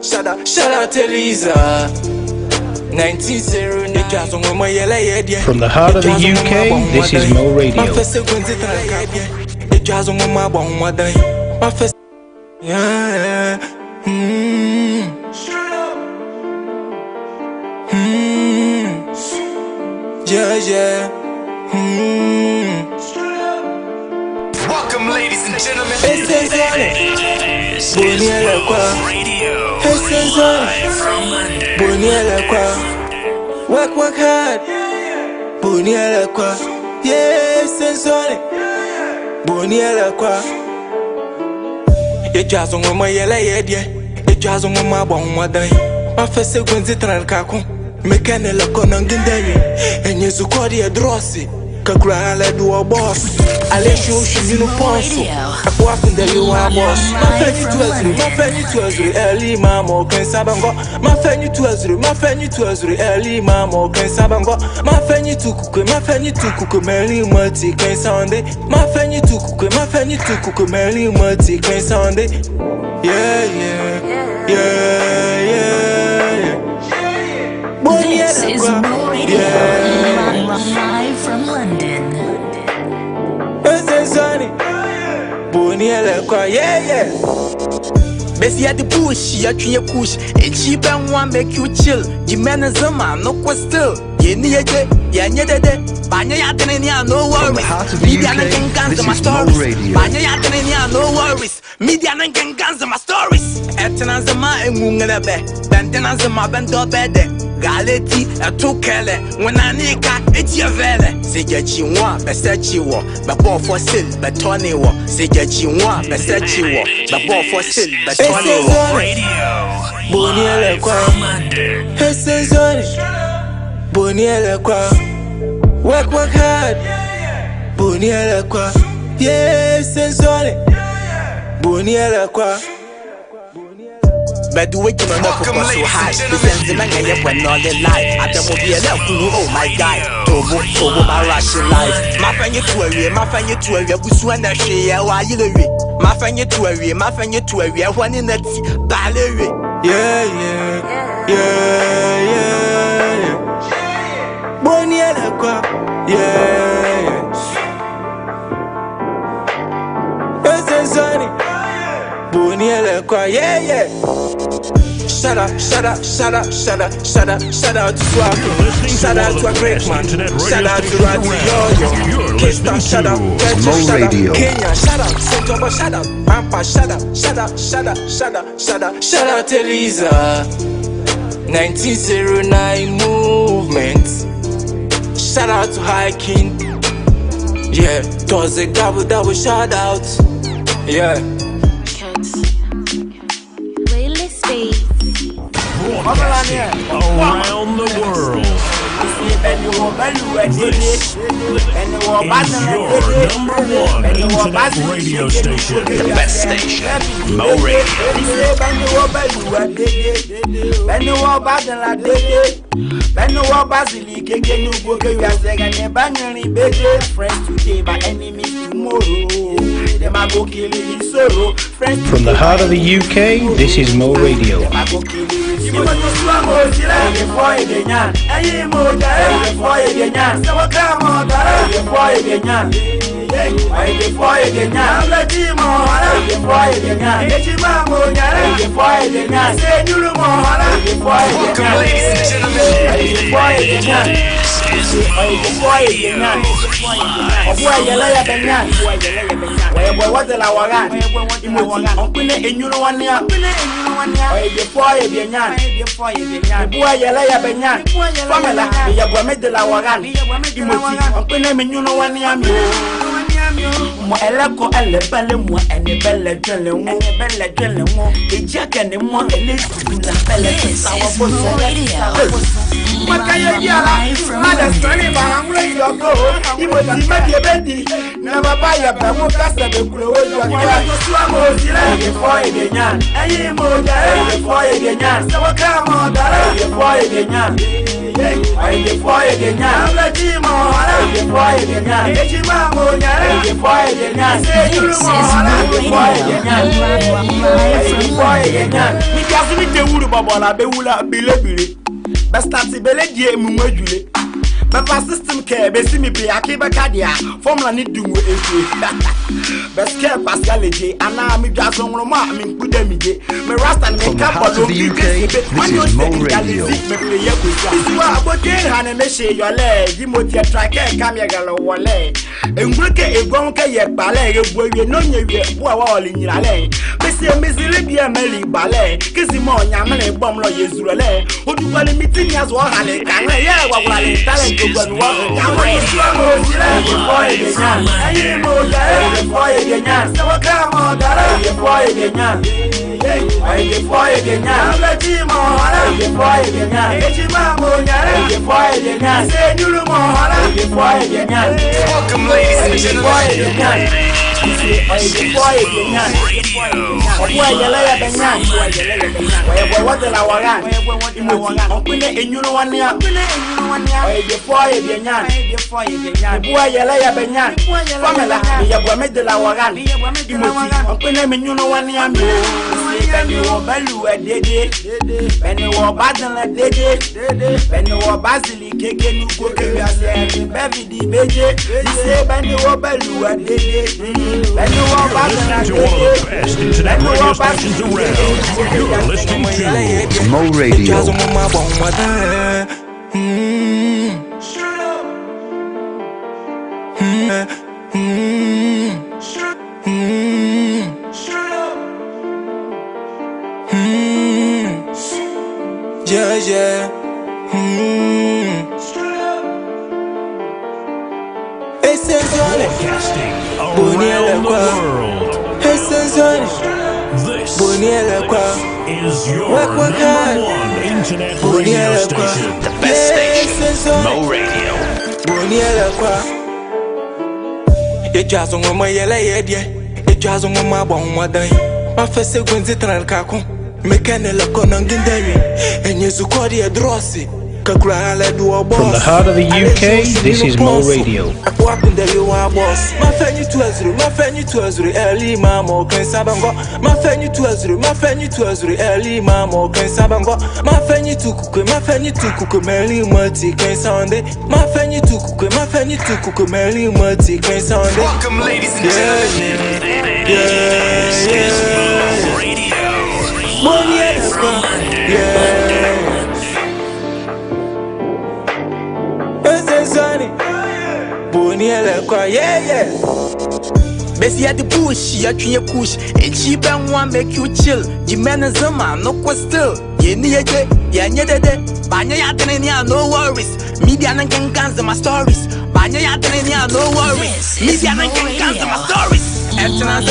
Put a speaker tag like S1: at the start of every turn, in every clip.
S1: Shout out to Lisa. 1909.
S2: From the heart of the UK, this is Mo Radio.
S1: Yeah. Yeah.
S3: Welcome, ladies and gentlemen.
S1: This is
S3: Radio.
S1: Live from London. Work hard. Yes, sensori. It just on my yellow head, yeah. It just on my bone, my day. My first sequence is Trancaco. Mechanical Conangandari. And you so call the Drossi. Cacrala do a boss. I let you shoot in a ponce. I walk in the you are boss. My fanny to us, early mamma, can Sabango. My fanny to us, early mamma, can Sabango. My fanny to cook, Mary Multi, can Sunday. My fanny to cook, Mary Multi, can Sunday. Yeah.
S4: This is Mo Radio, live from London.
S1: Yeah.
S5: Bessie at the bush, you tree push. A cheap and one make you chill. Jimena Zama, no question. You need it, Banya no worries. Media can cancel my stories. Banya no worries. Media can cancel my stories. Etanazama and Mungalabe. Bentanazama bento bede. Galeti, a tukele. When I need it's your vele. Say that you want, but set you walk. But ball for still, but Tony walk. Say that you want, but set you walk. But ball for still, but Tony walk.
S3: Radio.
S1: Boniele kwa. Boniele kwa. Work hard. Boniele kwa. Yes, sensori. Boniele kwa.
S5: But the way you know so high, the sentiment I have when all the life. At the mobile, oh my God, Tobo, my Russian life. My friend, you to a Busu and a share while you live. My friend, you to a one in that ballet.
S1: Yeah. Boniele kwa. Yeah. Sensori. Boniele kwa. Yeah. Shout out to Swag. Shout out to a great man. Shout out to Radio. K-Star, shout out. Kenya, shout out. Central, shout out. Pampa, shout out. Shout out to Lisa. 1909 movement. Shout out to Hiking. Yeah, does a double shout out. Yeah.
S6: Around the world. This is your number one internet radio station.
S3: The best station. Mo Radio.
S5: Friends today, but enemies tomorrow.
S2: From the heart of the UK, this is Mo Radio.
S3: Welcome, ladies and gentlemen.
S5: Mo eleko elebele mo enebele dwele wo ejake mo ele la bele sawo bo Makaya yala, mother story barangwe yoko. Imoti mati bedi, never buy a bamu kasa be kulo wa kwa swamo sila before egenyan. Ayi mo da before egenyan. Sawa kama da before egenyan. Ayi before egenyan. La dimo before egenyan. Ejima mo nya before egenyan. Say you mo before egenyan. Before egenyan. Mi kasi mi te wuru
S7: bobola be wula bile. Best start bele die mu adwule. Befa system care be see me be akiba kadia formula ni dungu efe. Best care Pascal Eje ana mi dwa so nwo ma mi nkuda mi je. Me rasta me ka bolo bi
S2: this is Mo Radio.
S7: Me play yakuza. Isuwa abotin hane me she yole Timothy tracker kamya galo wole. Engruke egon ke ye bale ebuwe no nyewe bo a wa oli nyirale. Be se mezile bia meli bale. Kisi mo nyamle bom lo yezurele. Oduwale meeting as wa hale kan ye wa wale talent.
S6: This is Mo
S3: Welcome, ladies and gentlemen.
S6: Listening to one of the best internet radio stations around. You're listening to
S2: Mo Radio.
S1: Yeah.
S6: broadcasting around the world. This is your number one internet radio station.
S3: The best station, Mo Radio.
S1: It just on my yellow head, it just on my bone, my day. My first sequence is Trancaco, Mechanical Conangindari, and Yuzukodia Drossi. From
S2: the heart of the UK, this is Mo Radio.
S1: My fanny to Azru, my fanny to Azru, early mammo, can Sabango, my fanny to Azru, my fanny to Azru, early mammo, can Sabango, my fanny to cook, my fanny to cook, Merly Multi, can Sunday, my fanny to cook, my fanny to cook, Merly Multi, can Sunday.
S3: Welcome, ladies and gentlemen. This is Mo Radio. From London.
S1: Yeah.
S5: Bessie at the bush, ya tree push, and she bang one make you chill. Jimena Zama, no still. Ye near day, ya near the day. Banya Yatanania, no worries. Media and can cancel my stories. Banya Yatanania, no worries. Media and can cancel my stories. After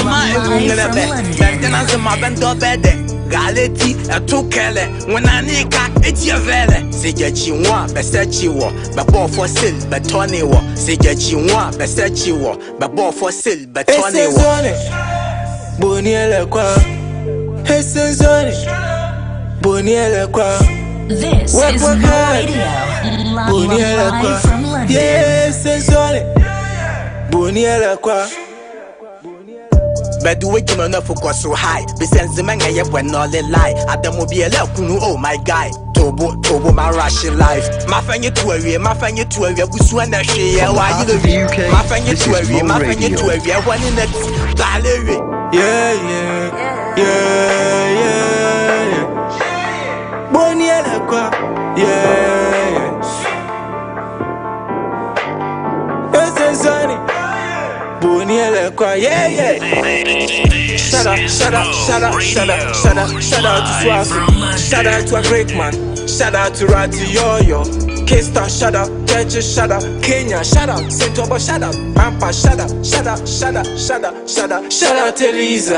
S5: my bando bed. Galeti, a tokele, when I need it's your vele. Say Jachiwa, Bessachiwa, but ball for sil, but Tony war. Say Jachiwa, Bessachiwa, but ball for sil, but Tony war.
S1: Boniela qua, Hessenzoni, Boniela qua.
S4: This is Mo Radio, live from London.
S1: Yes, Boniela qua.
S5: But the way you know focus so high. Besides the man I when all the lie. At the mobile oh my guy. Tobo my rushing life. My fan you to a my fan you to a Buswan share. Why you the UK? My fan you to a my fan you to a one in the gallery.
S1: Yeah. Boniela qua. Yeah. Hessenzoni. Boniela qua. Yeah. Shout out to Swasi. Shout out to a great man. Shout out to Rati Yoyo. K-Star, shout out. Jeje, shout out. Kenya, shout out. St. Tobo, shout out. Pampa, shout out. Shout out to Lisa.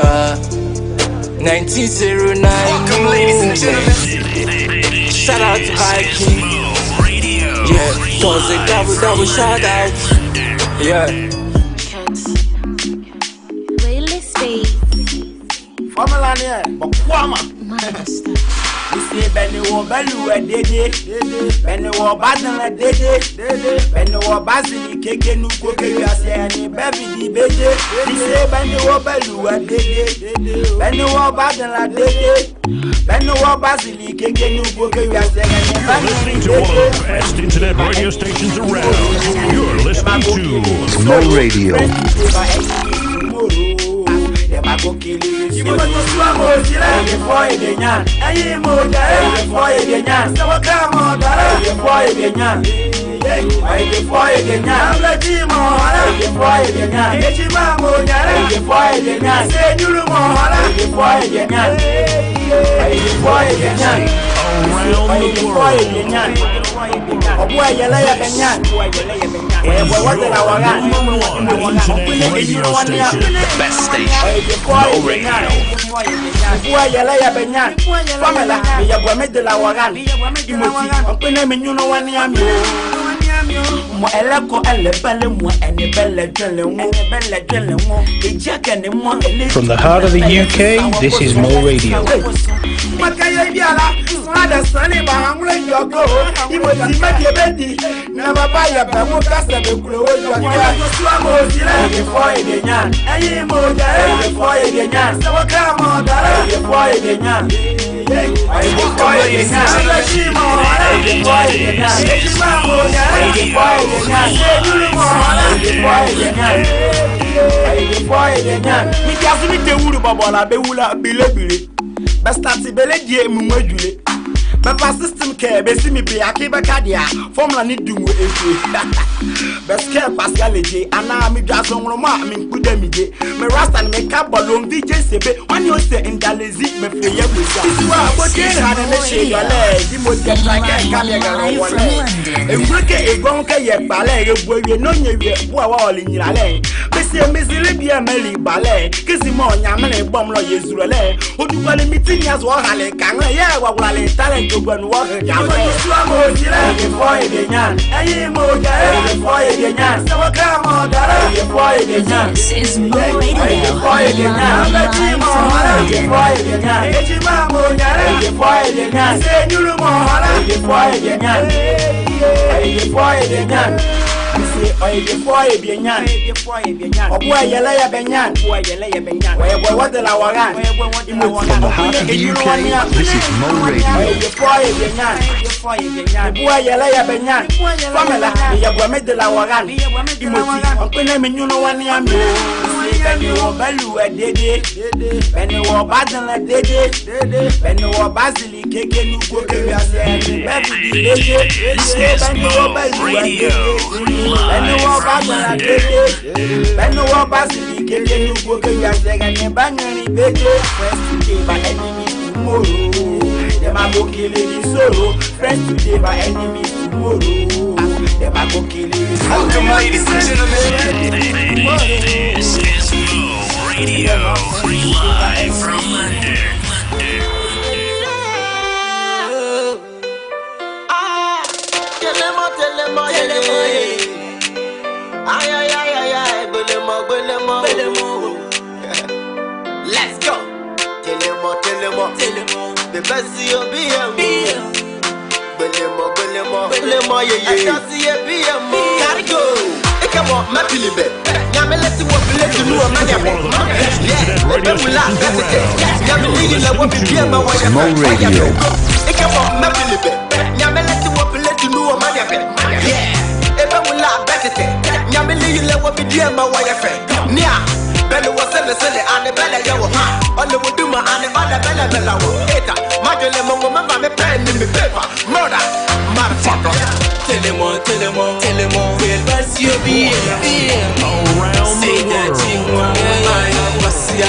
S1: 1909.
S3: Welcome, ladies and gentlemen.
S1: Shout out to Hiking.
S3: Mo Radio.
S1: Yeah, Thursday double shout out. Yeah.
S7: Formula here, but Kwama. say Benny wo belu a dede, Benny wo badan a dede, Benny wo basili keke nu koke you say any baby di beje. He say Benny wo belu a dede, Benny wo badan a dede, Benny wo basili keke nu koke you say any
S6: Listening to one of the best internet radio stations around. You're listening to
S2: Mo Radio.
S7: Go kill you. You must swam or before you get yan. And you move before you get yan. So come on, before you get yan. Before you get yan. I'm like Jim before you get yan. Get your mamma before you get yan. Say you before you get yan. Before you get yan.
S6: around the world.
S7: Oh boy, you lay up and yan. What did I want?
S6: Number one internet radio station.
S3: The best station. Mo Radio.
S7: Boy, you lay up and yan. Pamela, you go make the lawagan. Timothy, open a menu no one yam. Mo eleko elebele mo ene belle dwele mo belle dwele mo ejake ne mo ele.
S2: From the heart of the UK, this is Mo Radio.
S7: Makaya biala ada sane ba hamle yogo imoti mede bedi na baba ya ba mo kasa be kuro oju akira so amo sire before e de nyan ayi mo ja before e de nyan so ka mo dara before e de nyan before e de nyan la shi mo before e de nyan shi mo ja before e de nyan se dulu mo before e de nyan before e de nyan mi ti asumi te wuru bobola be wula bile Bastati bele die mu adwule Baba system care be see me be akiba kadia formula ni dumu efu Best care Pascal eje ana mi dwaso nroma mi nkuda mi je me rasta ni me ka bolom DJ sebe when you say indalezi me free ya busa Isiwa abotin ha na she yo le di mo je track ka me ga wole Enweke egon ka ye bale ebuwe no nyewie bo a wa ole nyira le be se mezile bia meli bale kisi mo nya me bom lo yezurele odukwale mitinya zo hale kan ye wawale talent when walk ya mo swamo sire before e de nyan ayi mo ja before e de nyan so ka mo dara before e de nyan
S4: This is Mo Radio.
S7: before e de nyan ba ti mo before e de nyan e ti ma mo ja before e de nyan se nyuru mo before e de nyan before e de nyan say oye before e be nyan obo ayele ya be nyan oye boy what the la wagan
S2: From the heart of the UK, this is Mo Radio.
S7: before e be nyan obo ayele ya be nyan Pamela ya go me de la wagan Timothy opene me nyuno wani am Benny wo belu a dede Benny wo badan a dede Benny wo basili keke nu koke wi ase baby di dede Benny wo belu a dede Benny wo badan a dede Benny wo basili keke nu koke wi ase gane bangani bede first today by enemies tomorrow them a go kill the sorrow first today by enemies tomorrow them a go kill the sorrow.
S3: Welcome, ladies and gentlemen. This is Mo Radio. Live from London.
S8: Let's go. Tell him the best you be a me. Belemo, yeah. I see a BM. Gotta go. Come on, my Philip. Yammy, let's see what we let you know.
S6: Mo
S2: Radio.
S8: Come on, my Philip. Yammy, let's see what we let you know. Yeah. If I will not bet it, Yammy, you let what we do my wife. Nia. Belly was selling and the belly yo on the Wuduma and the other bella hater. Magdalene remember me pen in the paper. Murder, motherfucker.
S1: Tell them all, we'll pass you be
S6: around
S1: say
S6: the
S1: that you
S6: world.
S1: want pass you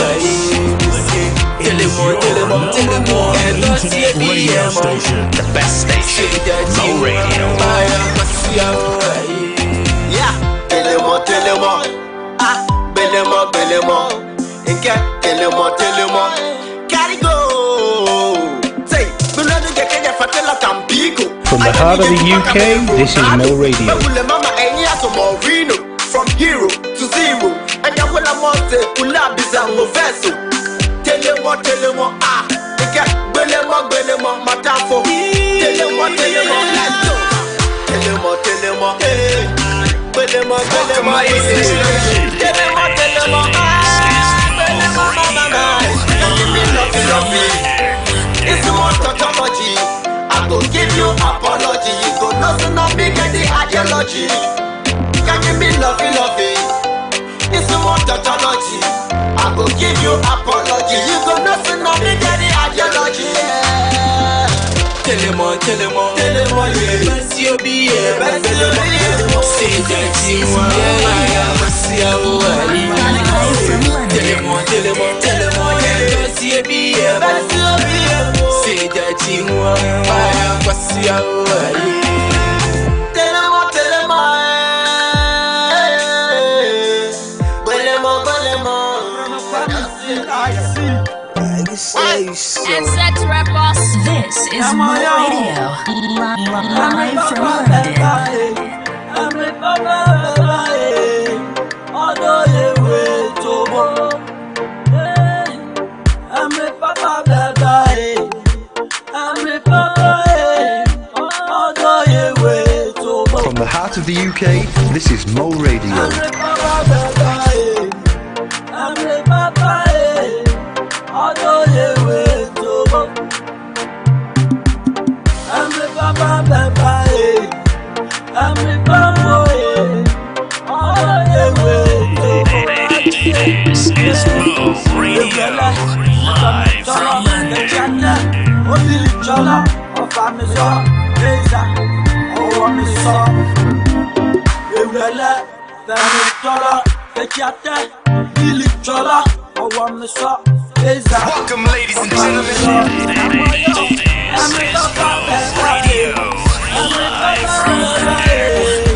S1: tell them all, and not see
S6: Internet radio station.
S3: The best station. Mo Radio.
S1: pass you
S8: Yeah, tell them all. Ah, Belemo. Inke, tell them all. Gotta go. Say, we're not get Kenya Fatela Tampico.
S2: From the heart of the UK, this is Mo Radio.
S8: From hero to zero. And I will amount to Kula Bizango vessel. Tell them what, ah. Inke, Belemo. It's more tautology. I go give you apology. You go nothing not big at the ideology. Can you be lovey? It's more tautology. I go give you apology. You go nothing not big at the ideology.
S1: Tell him all, yeah. Best you be, yeah. Say that you want, yeah. See how tell him all, yeah. Best you be, yeah. Say that you want, yeah. See how
S4: Etc. Boss. This is Mo Radio, live from London.
S9: From the heart of the UK, this is Mo Radio.
S3: This is Mo Radio, live from London.
S8: Welcome, ladies and gentlemen.
S3: This is Mo Radio, live from London.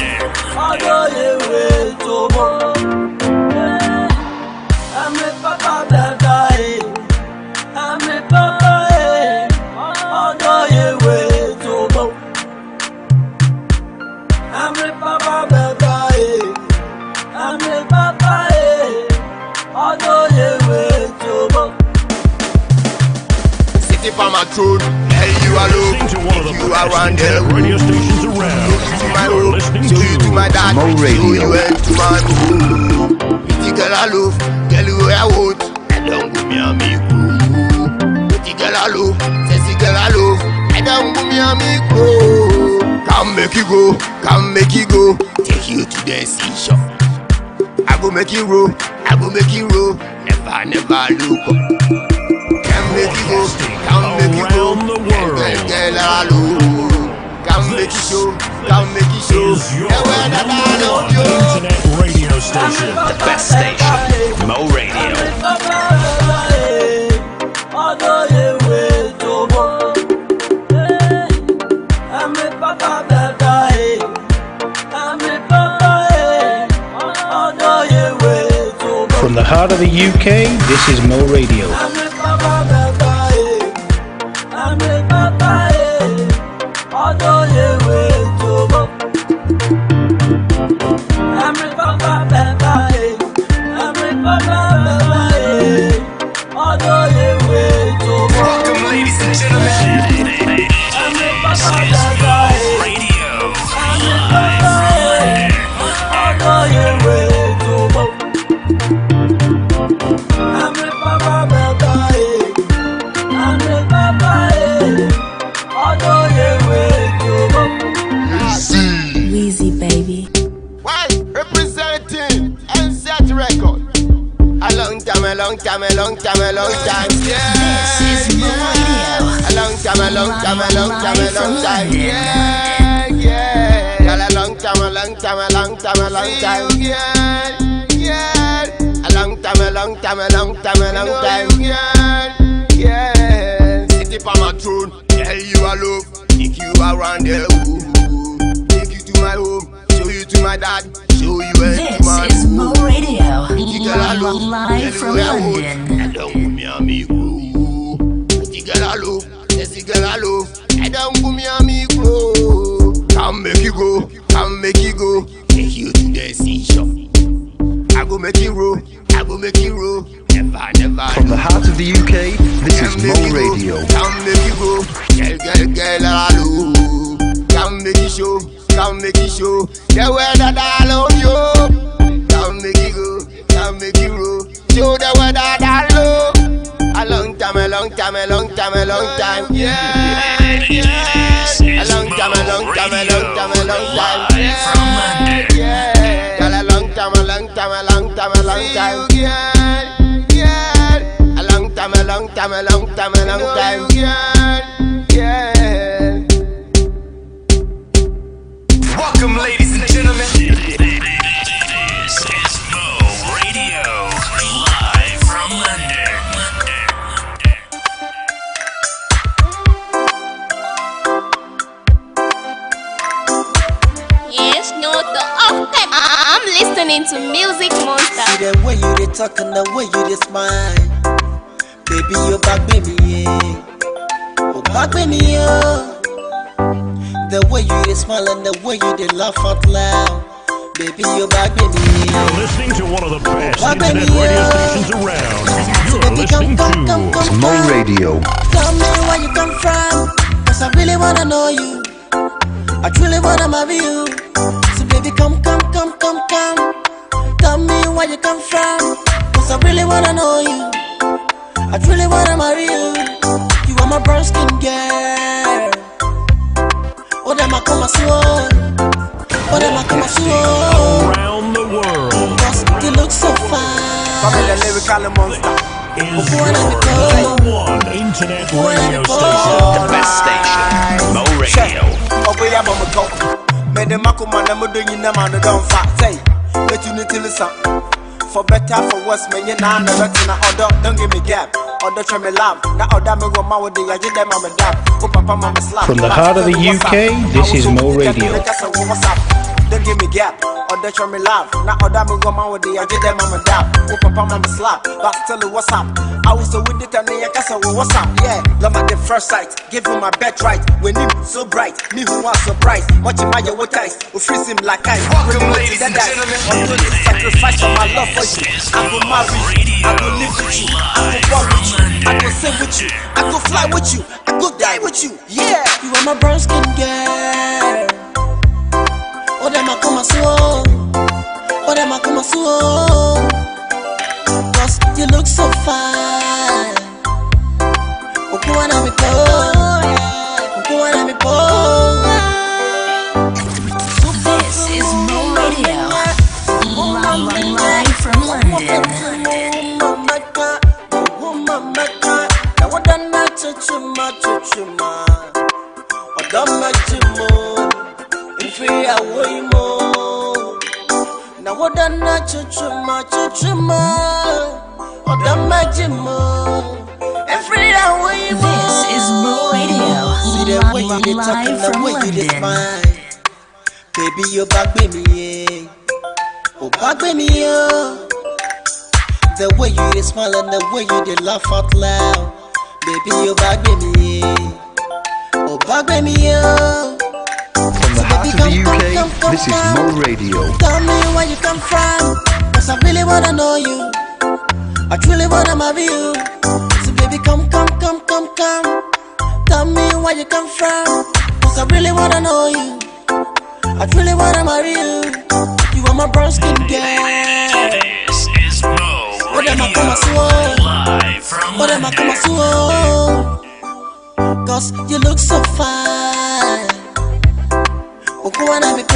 S8: City for my throne, hey you alone.
S6: Listening to one of the
S8: You
S6: best
S8: around
S6: internet
S8: there.
S6: radio stations around.
S8: To my
S6: You're
S8: home,
S6: listening
S8: show you to my dad,
S9: Mo
S8: show
S9: Radio.
S8: you to my home. Pretty girl I love, girl you I want. I don't go me and me grow. Pretty girl I love, sexy girl I love. I don't go me and me grow. Come make you go, come make you go. Take you to the seashore. I go make you roll, I go make you roll. Never look up. Come make you go, come make you go.
S6: Around the world.
S8: Girl I love. Come make you show, come make you show.
S6: Is your
S8: Yeah, well, that I
S6: number
S8: love
S6: one
S8: you.
S6: internet radio station.
S3: The best station, Mo Radio.
S2: From the heart of the UK, this is Mo Radio.
S8: Welcome, ladies and gentlemen.
S3: This is Mo Radio, live from London.
S4: Weezy baby.
S8: Why representing NZ Record? A long time.
S4: This is Mo Radio.
S8: A long time.
S4: Live from London.
S8: Yeah. A long time. A long time. Yeah. City for my throne. Tell you I love. Take you around there. Take you to my home. Show you to my dad. Show you where to
S4: This
S8: my
S4: is Mo
S8: home.
S4: Radio.
S8: Girl, I love.
S4: Live from London.
S8: I don't go me and me grow. Pretty girl I love, sexy girl I love. I don't go me and me grow. Come make you go, come make you go. Take you to the seashore. I go make you roll, I go make you roll. Never.
S9: From the heart of the UK, this is Mo Radio.
S8: Come make you go, girl I love. Come make you show, come make it show. The way that I love you. Come make it go, come make it roll. Show the way that I love. A long time, a long time, a long time, a long time. Yeah, yeah. A long time, a long time, a long time, a long time. Yeah, yeah. A long time, a long time, a long time, a long time. Yeah, yeah. A long time, a long time, a long time, a long time. Yeah, yeah. Welcome, ladies and gentlemen.
S3: This is Mo Radio, live from London.
S10: Yes, no, the often I'm listening to Music Monster.
S11: See the way you dey talk and the way you dey smile. Baby, you back baby, yeah. Oh, back baby, yeah. The way you dey smile and the way you dey laugh out loud. Baby, you back baby, yeah.
S6: You're listening to one of the best internet radio stations around. You're listening to
S9: Mo Radio.
S11: Tell me where you come from, cause I really wanna know you. I truly wanna marry you. So baby, come. Tell me where you come from, cause I really wanna know you. I truly wanna marry you. You are my brown skin girl. Oh, them I come slow. Oh, them I come slow.
S6: around the world.
S11: Cause you look so fine.
S8: Family lyrical monster.
S6: Is your #1 internet radio station.
S8: The best station, Mo Radio. Oh, boy, I'm on the go. Made the Makuma, I'm doing you now, man, don't fat. Say, let you need to listen. For better, for worse, man, you're not the retina. Don't give me gap. Order try me love. Now, order me go my way, I get them on my dab. Oh, papa, mama, slap.
S2: From the heart of the UK, this is Mo Radio.
S8: Don't give me gap, or they try me love. Now order me go my way, I get them on my dab. Oh papa mama slap, but still what's up? I was so with it and I guess what's up? Yeah, love at the first sight, give him my bed right. When him so bright, me who was surprised. Watching my what eyes, who freeze him like ice. Welcome ladies and gentlemen. I'm doing this sacrifice for my love for you. I will marry you, I will live with you, I will walk with you, I will sing with you, I will fly with you, I will die with you. Yeah,
S11: you are my brown skin girl. Oh, them I come slow. Oh, them I come slow. Cause you look so fine. Oh, go on and me
S4: This is Mo Radio, live from London.
S11: Free away more. Now what done na chuchuma. What done majimo. Free away more.
S4: This is Mo Radio,
S11: see the way you dey talk and the way you dey smile. Baby, you back baby, yeah. Oh, back baby, yeah. The way you dey smile and the way you dey laugh out loud. Baby, you back baby, yeah. Oh, back baby, yeah.
S9: From the heart of the UK, this is Mo Radio.
S11: Tell me where you come from, cause I really wanna know you. I truly wanna marry you. So baby, come. Tell me where you come from, cause I really wanna know you. I truly wanna marry you. You are my brown skin girl.
S3: This is Mo Radio, live from
S11: Oh, them I come slow. Cause you look so fine. Oh, go on and me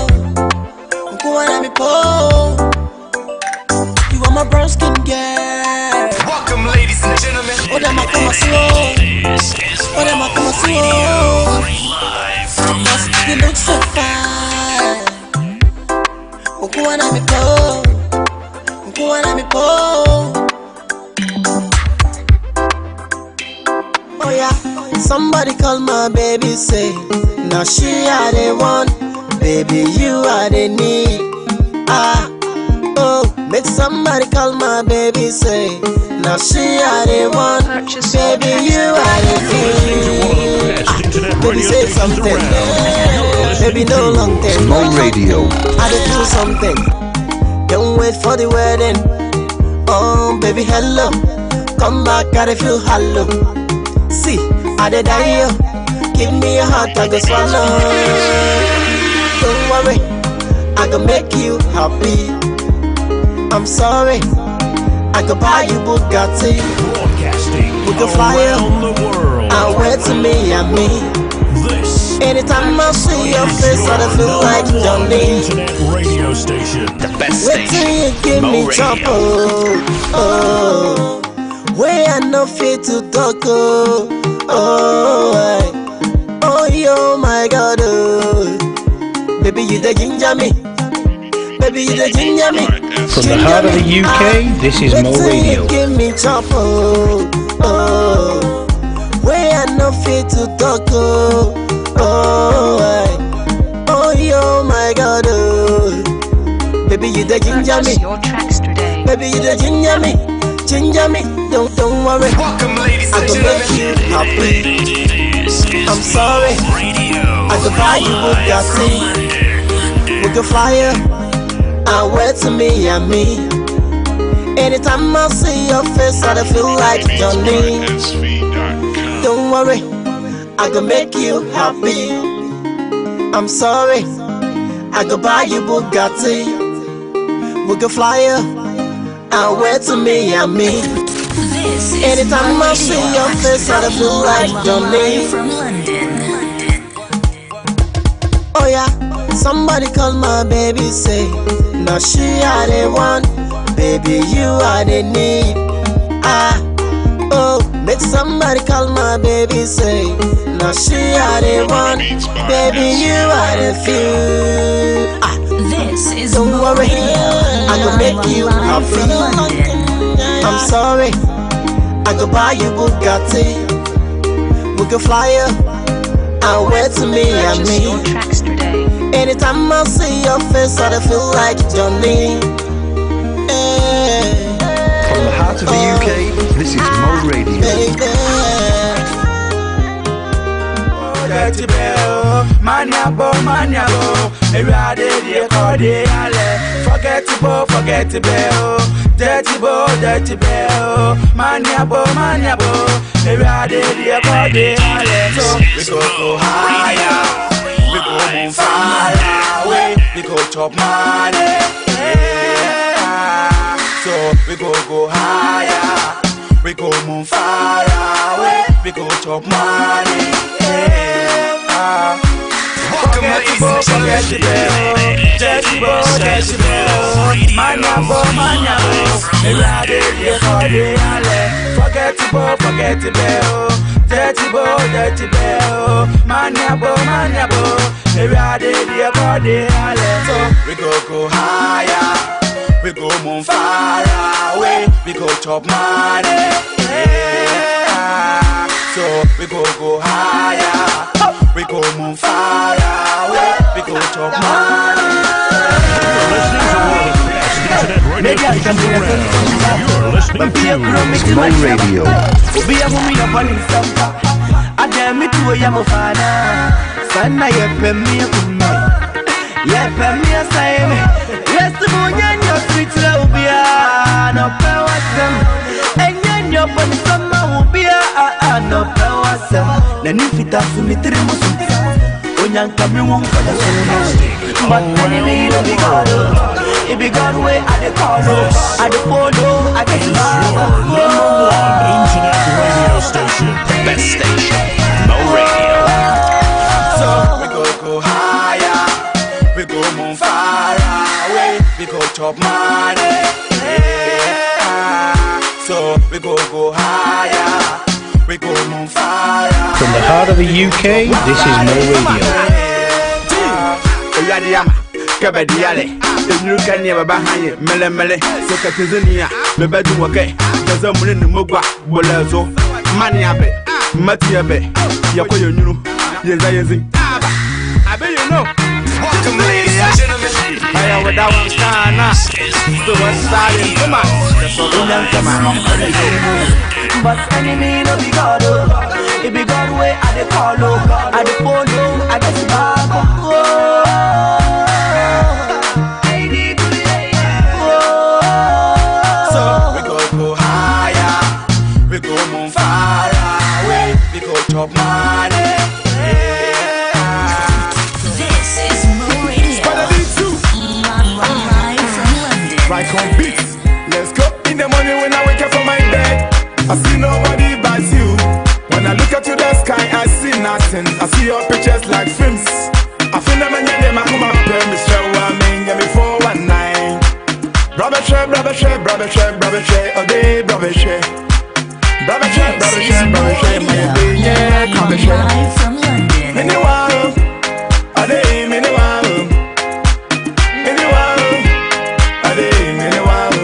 S11: po. You are my brown skin girl.
S8: welcome ladies and gentlemen.
S11: Oh, them I come slow.
S3: This is
S11: Oh, them I come
S3: Mo
S11: slow.
S3: Radio, live from
S11: Cause
S3: London.
S11: you look so fine. Oh, go on and me po. Oh yeah, somebody call my baby, say, now she are the one, baby you are the need. Oh, make somebody call my baby, say, now she are the one, baby you are the need. Baby say something, baby no long time.
S9: Mo Radio.
S11: I did do something, don't wait for the wedding. Oh baby hello, come back I feel hello. See, I did die, give me a heart I go swallow. worry, I can make you happy. I'm sorry, I can buy you Bugatti.
S6: Broadcasting
S11: We can fly
S6: around the world.
S11: and wait to Miami. Anytime I see your face, I feel like Johnny.
S6: Internet radio station.
S3: The best
S11: Wait till you give me trouble. Oh, where I no fit to talk. Oh, yo, my God. Oh. Baby, you the ginger me. Baby, you the ginger me.
S2: From the heart of the UK, this is Mo Radio.
S11: Give me trouble. Oh, where I no fit to talk. Oh, yo, my God. Oh. Baby, you the ginger me. Baby, you the ginger me. Ginger me. Don't worry.
S3: Welcome, ladies
S11: I
S3: and
S11: can make you happy. I'm sorry. I can buy you Bugatti. We can fly and wait to Miami. Anytime I see your face, I feel like Johnny. Don't worry, I can make you happy. I'm sorry, I can buy you Bugatti. We can fly and wait to Miami. Anytime I see your face, I feel like Johnny.
S4: From London.
S11: Oh yeah, somebody call my baby, say, now she are the one, baby you are the need. Oh, make somebody call my baby, say, now she are the one, baby you are the few.
S4: This is
S11: Don't worry, I can make you
S4: live from
S11: happy.
S4: London.
S11: I'm sorry, I can buy you Bugatti. We can fly and wait to Miami. Anytime I see your face, I feel like Johnny.
S9: From the heart of the UK, this is Mo Radio.
S5: Dirty bell, maniabo, everybody they call the ale. Forget the bell, dirty bell, maniabo, everybody they call the ale. So we go higher, we go move far away, we go chop money. Yeah. So we go higher, we go move far away, we go chop money. Forget the bell, dirty bell, maniabo, everybody they call the ale. Forget the bell, dirty bell, maniabo, everybody they call the ale. So we go higher, we go move far away, we go chop money. Yeah. So we go higher, we go move far away, we go chop money.
S6: You're listening to
S9: Mo Radio.
S5: Be a woman upon himself. I damn it to a Yamofana. Sana, you pay me a good night. Yeah, pay me a same. Yes, the moon and your sweet love be a no power some. And then your body summer will be a no power some. Then if it has to be 3 months, when you're coming home for the same. But anyway, it'll be God. It be God way at the corner, at the polo, at the
S6: internet radio station.
S3: The best station, Mo Radio.
S5: So we go higher, we go move far away, we go chop money. Yeah. So we go higher, we go move far away.
S2: From the heart of the UK, this is Mo Radio.
S5: Kabadiale, the new can never behind it, Mele, so Catazania, the bedroom okay, there's a moon in the Mogwa, Bolazo, Maniabe, Matiabe, Yako, you know, yes, I bet you know.
S3: Welcome, ladies and gentlemen.
S5: I am without one star now. So what's starting? Come on, but enemy no be God, it be God way at the polo, at the polo, at the bar.
S4: This is Mo Radio.
S12: dancing. I see your pictures like films. I feel them and them, I come up here, Miss Show, I mean, yeah, me 419. Brother Che, brother Che, brother Che, brother Che, oh, day, brother Che. Brother Che, brother Che, brother Che, my day, yeah, brother Che. Meanwhile, a day, meanwhile. Meanwhile, a day, meanwhile.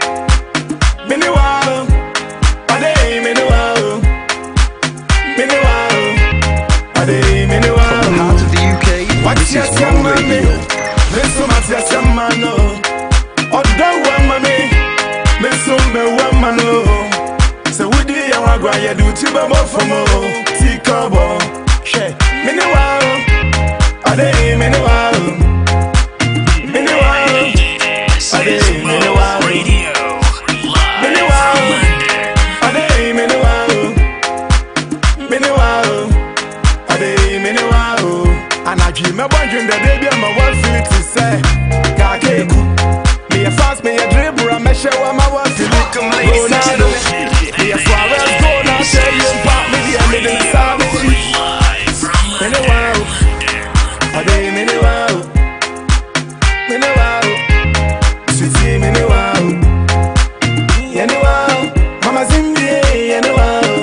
S12: Meanwhile, a day, meanwhile. Meanwhile, a day, meanwhile.
S9: From the heart of the UK,
S12: What's
S9: this is Mo Radio.
S12: Miss Mathias Yamano, Oda Wamani, Miss Umbe Wamano. So we did Yawagua, do Tibamo for Mo, Tikobo, She, meanwhile, a day, meanwhile, meanwhile, a day, meanwhile, meanwhile, a day, meanwhile, meanwhile, a day, meanwhile, and I dream about you the day I'm a one feeling to say, Kakeku, me a fast, me a dribble, I'm a show, I'm a one feeling. Ronaldo, me a Suarez, go now, share you, pop me the end of the summer. Meanwhile, a day, meanwhile, meanwhile, sweetie, meanwhile, meanwhile, Mama Zimbi, meanwhile,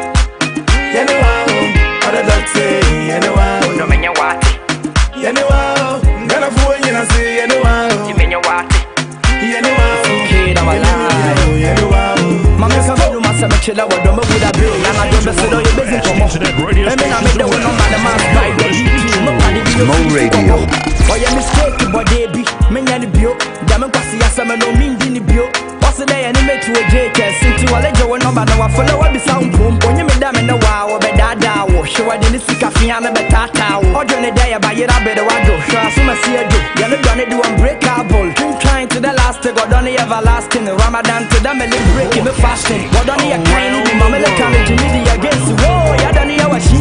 S12: meanwhile, other dogs say, meanwhile, no man, you want it, meanwhile, then I fool you and say, meanwhile, you mean you want it, meanwhile, kid, I'm alive, meanwhile, Mama, come on, my son, chill out, don't move with that bill, and I don't mess with all your business, come on, I mean, I made the one on my man, right,
S9: Mo Radio.
S5: Oh, yeah, mistake, but they be many and bio. Damn, Quasi, as I'm no mean in the bio. What's the day and made to a Jake? Since you are let go, no matter what, follow what the sound boom. When you made them in the wow, but that hour, show I didn't see Cafiana, but that hour. Or during the day, by your better wado. Show us some see a do. You're not gonna do unbreakable. Trying to the last, go down the everlasting. Ramadan to them and breaking the fasting. What on the kind of mamma coming to me against the wall? You're done here, what she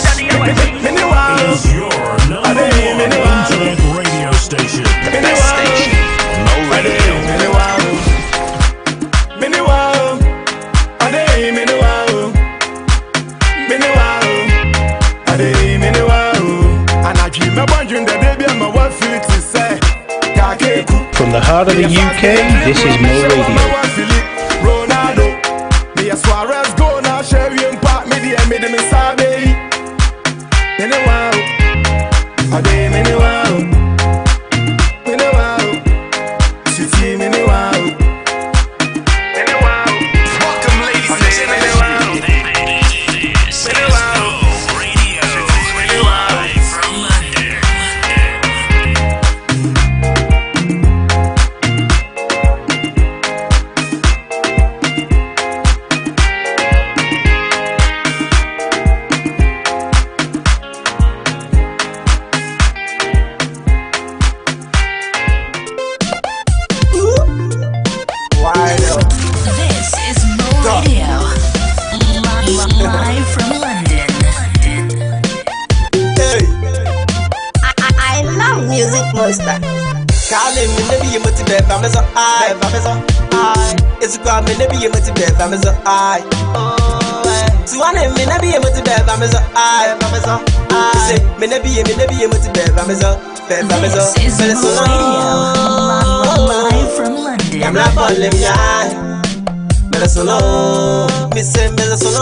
S6: Internet radio station.
S9: Best station. Mo Radio.
S12: Meanwhile, a day, meanwhile, meanwhile, a day, meanwhile, and I dream about you the day I'm a one feeling to say, Kakeku.
S2: From the heart of the UK, this is Mo Radio.
S12: Ronaldo, me a Suarez go now, share you and pop me the made me sabe. Meanwhile, a day, meanwhile, meanwhile, sweetie, meanwhile, meanwhile.
S3: Welcome, ladies and gentlemen. This is Mo Radio, live from London.
S4: This is Mo Radio. Live from London.
S8: Hey, I love Music Monster. Calling me, never you must be Bamazo. It's a crime, never you must be Bamazo. So one me, never you must be Bamazo. Say, me never you must be Bamazo.
S4: This is Mo Radio. Live from London.
S8: I'm not falling behind. Solo, me say me solo.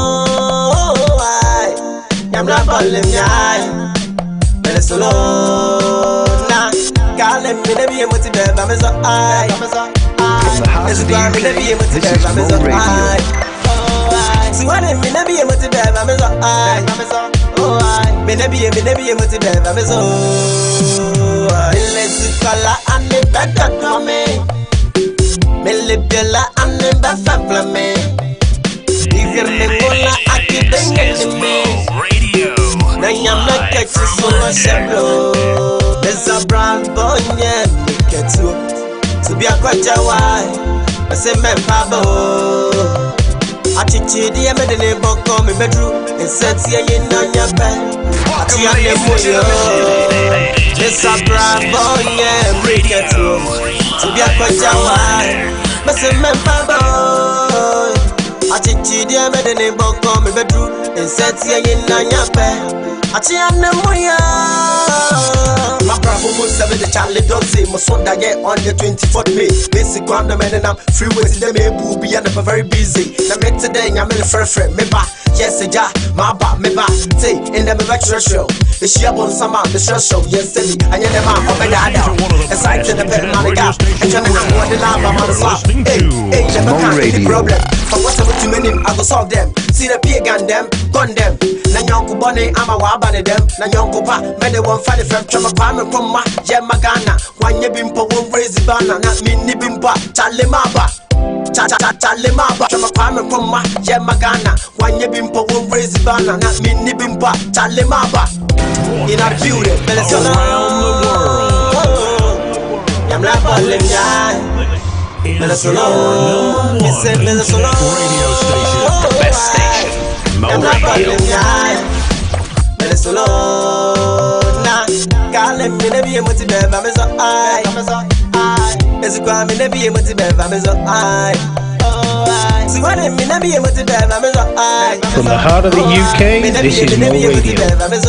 S8: I'm not falling behind. Me solo. Nah, calling me never able to bear my so I.
S9: From the heart of the UK, this is Mo Radio.
S8: So when me never able to bear my so I. Me never able to bear my so. Let's call and me better for me. Me libela and me better for me. If me mola aki benga me. Na nyama kechi so sheblo. There's a brand boy yeah me ketu. To be a kwacha why. I say me pabo. Achichi di me de ne boko me bedru. Inseti ye na nyabe. Ati ane moyo. There's a brand boy yeah me ketu. To be a kwacha why. I say me pabo. Achichi di me de ne boko me bedru.
S11: Inset in Nanyape. Achiana Moya. My bravo was 7 the Charlie Dodson, Mosonda get on the 24th May. Basic ground, and I'm freeways, the may be and I'm very busy. The met today, I'm in a fair friend, me back. Yes, a jar, my back, me back. Say, in the lecture show. The sheer on some of the show, yes, silly. I never have a dada. Excited the better man, and trying to know the lava on the slap. Hey, never can't the problem. But whatever too many, I will solve them. See the pig and them, gun them. Nanyanko Bonnie, I'm a wabane them. Nanyanko Pa, made the one fight from Chamapam from Ma, Yamagana. One Yabimpo won't raise the banner, not me Nibimba, Chalimaba. Chalimaba, Chamapam from Ma, Yamagana. One Yabimpo won't raise the banner, not me Nibimba, Chalimaba. In a beauty, Venezuela. I'm not falling down. Venezuela, he said Venezuela.
S3: Radio station, the best station. Mo Radio.
S11: Venezuela, Carlin, me never be able to bear my mess. I, as a crime, me never be able to bear my mess. So what me never be able to bear my mess.
S2: From the heart of the UK, this is Mo Radio.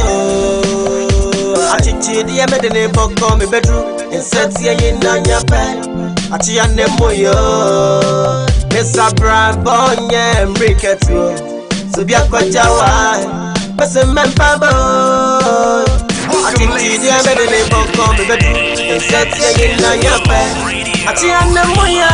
S11: I chichi the Medine book on me bedroom and set in Nanyape. Achiane moyo, Mesa Brabon, yeah, break it through. So be a quajawa, Mesa Mampabo. Achiane the Medine book on me bedroom and set in Nanyape. Achiane moyo.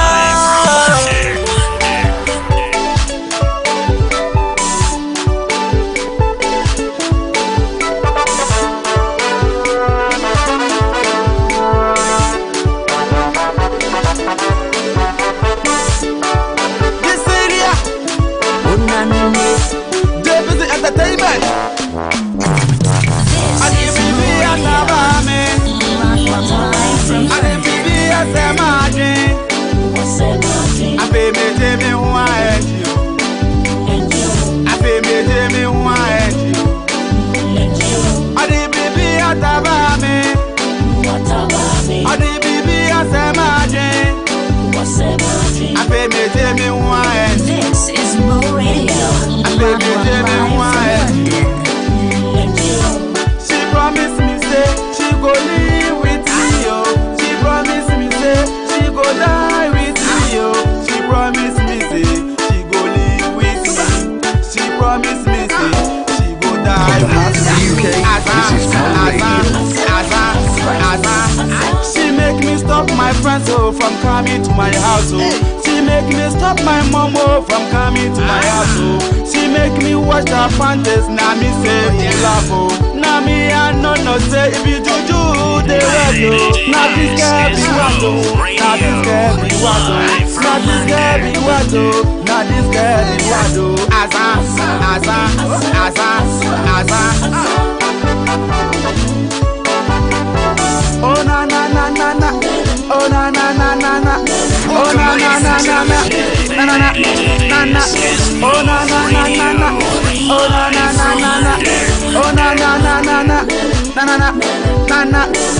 S4: This is Mo Radio.
S13: She promised me say she go live with me, yo. She promised me say she go die with me, yo. She promised me say she go live with me. She promised me say she go die with me. She make me stop my friends from coming to my house. She make me stop my mom from coming to my house. She make me wash her panties. Now me say me laugh. Now me I no say if you do the radio. Now this girl be what? Now this girl be what? Now this girl be what? Now this girl be what? Oh na na na na na. Oh na na na na na. Oh na na na na na. Na na na na na. Oh na na na na na. Oh na na na na na. Oh na na na na na. Na na na na na.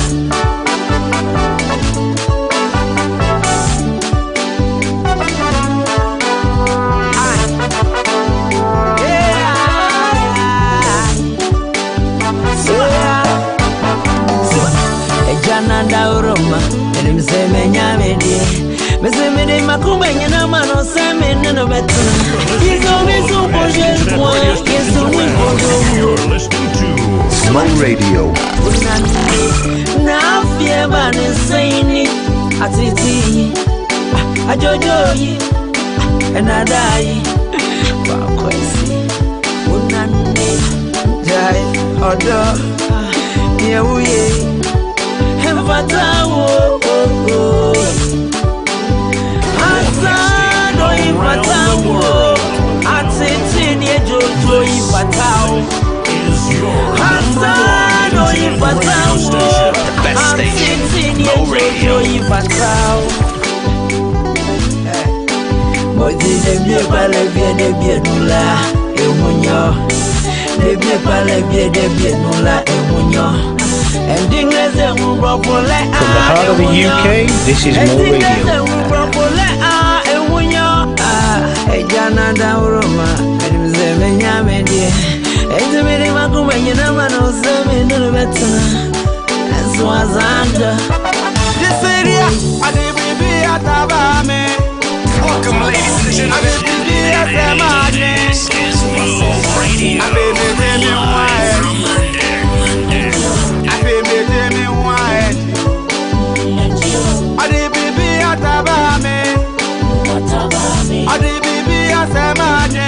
S14: Nanda uroma, elim se menya medi. Mese medi makumba nyana mano se mena no betu. Yeso beso boje kwa, yeso wi bojo.
S3: You're listening to
S9: Mo Radio.
S14: Na fie ba ne saini, atiti, ajojoyi, enadai, ba kwesi. Unane, jai, odo, yewuye. Fatawo, Asado ifatawo, Atitini Jojo ifatawo, Asado ifatawo, Atitini Jojo ifatawo. Moji debie pale bie debie nula emunyo, debie pale bie debie nula emunyo.
S2: From the heart of the UK, this is Mo Radio.
S14: Ejimiri makumenya na mano semi no better. As was under.
S13: This area, I did be at Abame.
S3: Welcome, ladies and gentlemen. This is Move Radio.
S13: I baby wine. I baby wine. I did be at Abame. I did be at Samane.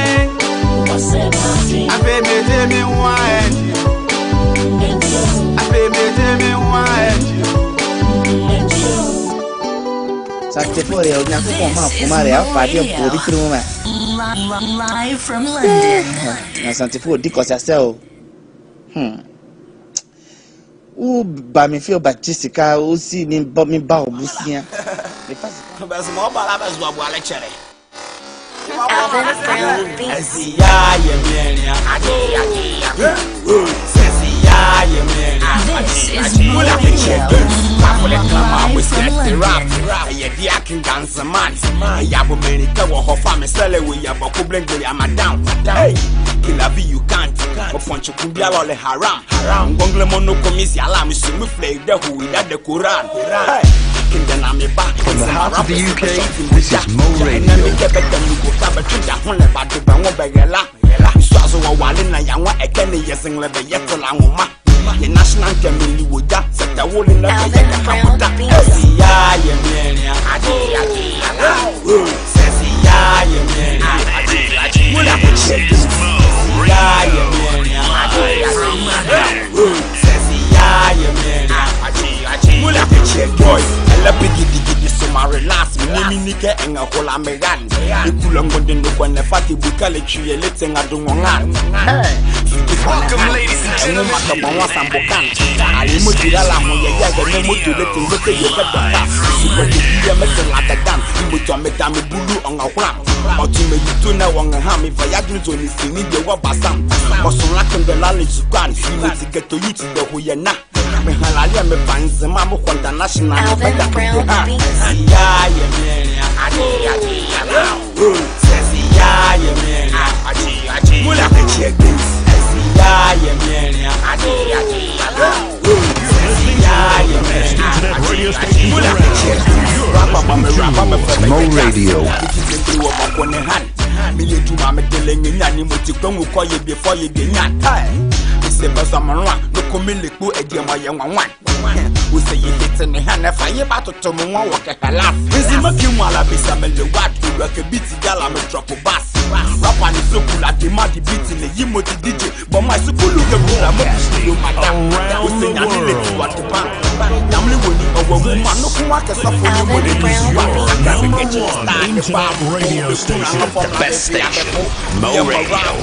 S13: I baby wine. I baby wine.
S15: Sanctifore, ogni
S4: live from London.
S15: Na Sanctifore di cosa sei? Ba mi feel Batistica, o si ni ba mi ba obusia. Me faz.
S7: Mas mo ba la ba zo abu ale chere.
S4: This is Move Radio.
S7: You can't punch kumbia lole haram gongle mono komisi alarm so me play the who that the Quran
S9: From the heart of the UK, this is Mo Radio.
S7: The national family would that set the whole in the boy, I so my relax, me nika and a whole American. The Kulang wouldn't look when the fatty bucale tree, let's sing a dungan.
S3: Welcome, ladies and gentlemen.
S7: I am Mutila, the mood to let him look at your gun. You would make a bulu on a wham. Or to make you tuna on a ham if I agree to listen in the Wabasam. Or so lack on the knowledge you can see what to get to you to the Huyana. Me halalia me bands the Mamma National.
S9: Mo Radio.
S7: Say Bazamarwa, no comilico, a dear my young one. We say you hit in the hand if I ever to Tomo walk a laugh. Is it making while I be some of the what to work a bit gala me drop a bass. Rapa is so cool at the muddy beat in the Yimoti DJ, but my school look at me, I'm around the world. What the bank. Namely, when you are a woman, no one can suffer you with it.
S3: Radio station, the best station, Mo Radio.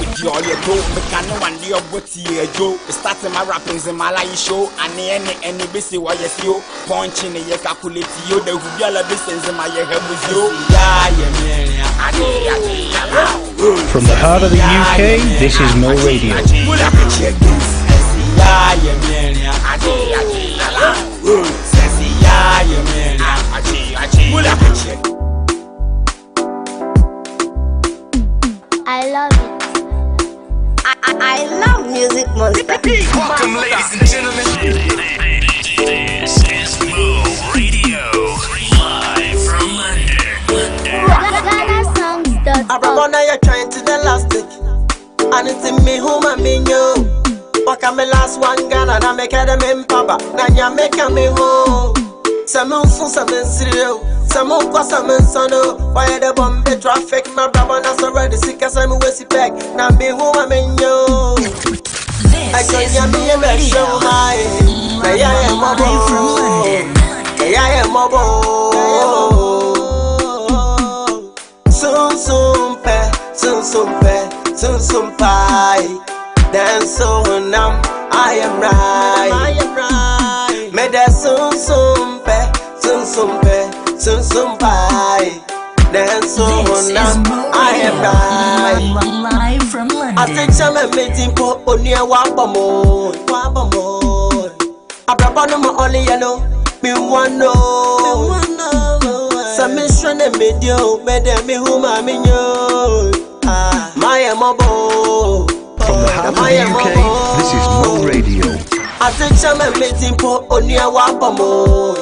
S7: Starting my rappings in my life show, and any busy why you punching the calculate you, the Hubiala business in my head with you.
S2: From the heart of the UK, this is Mo Radio.
S10: I love it. I love Music Monster.
S3: Welcome, ladies and gentlemen. This is Mo Radio, live from London.
S11: I remember you're trying to the last week, and it's in me whom I mean you. Waka me last one Ghana, na make them in Papa, na nya make me home. Some serious, some sono. Why the bomb the traffic? My brother not already sick as I'm with back. Now me whom I mean you. I can't be a best show my. I am mobile. I am mobile. Soon pie. Then so now I am right. Me that soon pie. Then so now I am right.
S4: Live from London.
S11: I think some meeting for only a wabamo. I brought on my only yellow. Me one no. Some mission and video, better me whom I mean you. My mobile.
S2: From
S9: From the heart of the UK, this is Mo Radio.
S11: I think I'm a meeting for only a wapamo.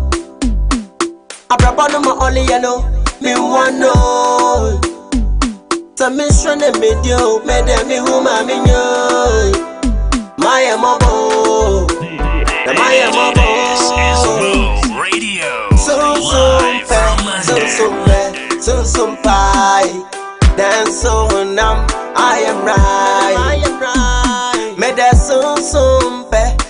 S11: I brought on my only yellow, me one no. Some mission and video, made me whom I'm in you. My mobile, the my mobile
S3: radio.
S11: So pie. Dance so numb, I am right. Made that so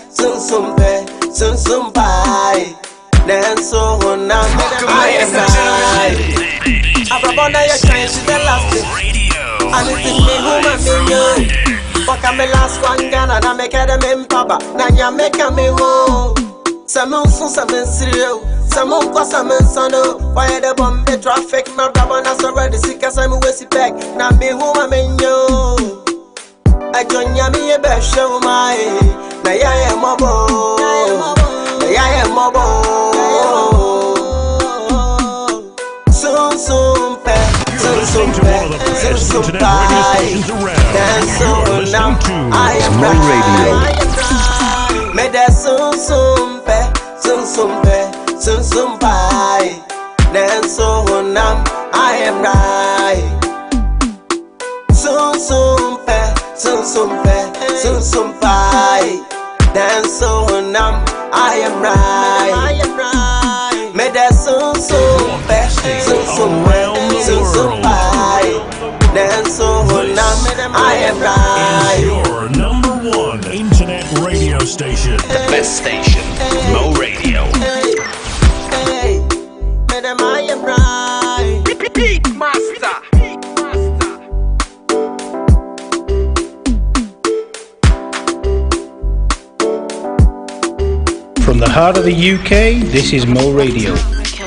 S11: pie. Dance so numb, I am right. Ababona ya shine to the last and it's in me who I'm in you. Fuck I'm the last one Ghana, and I make them in Papa. Now you make me whoa. Some serious. Someone cause some son, why the bomb the traffic, my brother, that's already sick as I'm with back. Now me who I'm in you. I join Yami a best show my. Now I am mobile. I am mobile. Soon, dance so now I am right. Made that soon, pie. Then so now I am right. Soon pie. Then so now I am right. Made that soon pie. Then so now I am right.
S6: Your number one internet radio station.
S3: The best station, Mo Radio.
S11: I am right. Big master.
S2: From the heart of the UK, this is Mo Radio.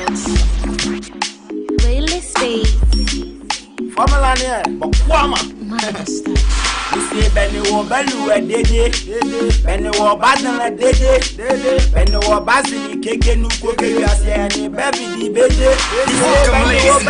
S7: Formula near, but Quama. You see, Benny or Bellu a day, Benny or Baden a day, Benny or Basili, Cake and Cookie, as any baby, baby. Benny or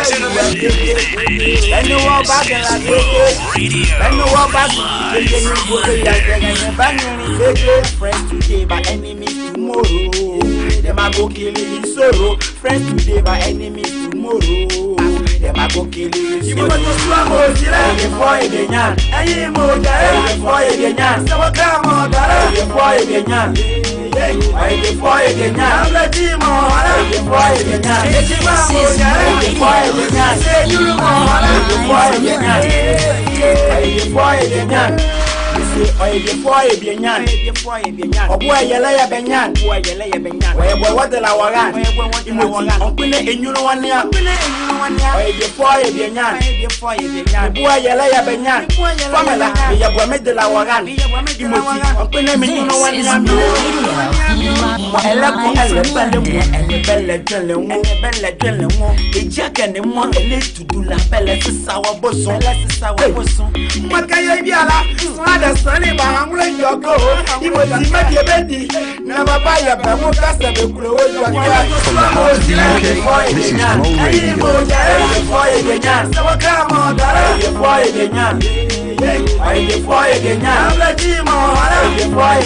S7: Baden a day, Benny or Basili, Cake and Cookie, as any friends today by enemies tomorrow. They might go kill in sorrow, friends today by enemies tomorrow. They might go kill in sorrow. You want to swam or before the yan, and you more before the yan. So come on, before the yan. Before the yan, let him on before the yan. Before the yan, say you before the yan. Before the yan. Before you be a boy, you lay a banyan, boy, you lay a banyan. Where what the Lawaran, Uncle, and you know one year. Before you be a yan, boy, you lay a banyan. Famila, you have made the Lawaran. Uncle, and you know one year. Jack and the one to do la belle sour bosom. What can you be a Sunny, but I'm going to go. He was in my baby. Never buy a bamboo custom.
S9: From the heart of the UK, this is Mo Radio.
S7: So come on, before you I'm the team before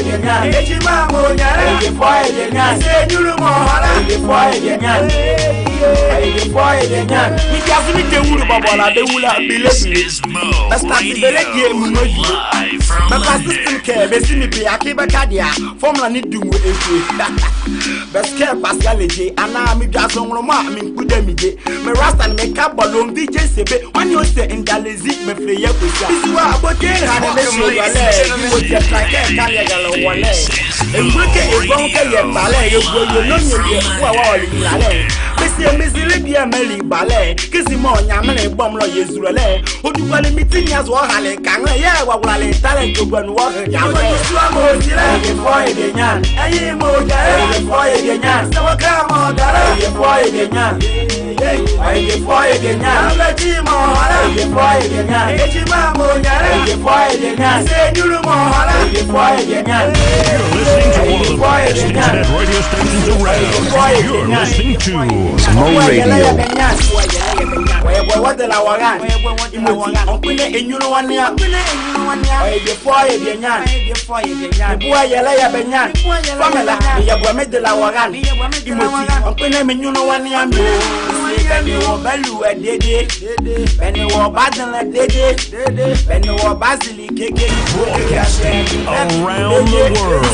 S3: This is Mo Radio.
S7: My system care, basically, me I keep a cadia. Formula need to do best care Pascality, and now me just on Roma, me put them in me rasta and make up balloon DJ Sebe. When you stay in Dalazi, me free up with you. This is what about it, and I make you would just like a carrier one leg. And look at it, won't get your ballet, you know you Monsieur Mizilibia Meli Ballet, Kissimon Yamane Bomlo Yezule, who do well meeting as well, Kanga, while I talent to go and walk before the yan, and you move before the yan, so come on, before the yan. Before the yan, let him on before the yan, let him on before the yan, say you more before the yan.
S6: You're listening to one of the best internet radio stations around. You're listening to
S9: Mo Radio.
S7: Oye boy what the la wagan. Imoti onkune enyunu wania. Oye de foye de nyan. Boy yele ya benyan. Pamela ye boy me de la wagan. Imoti onkune menyunu wania mi. Beni wo belu edede. Beni wo badan edede. Beni wo basili keke.
S6: Around the world.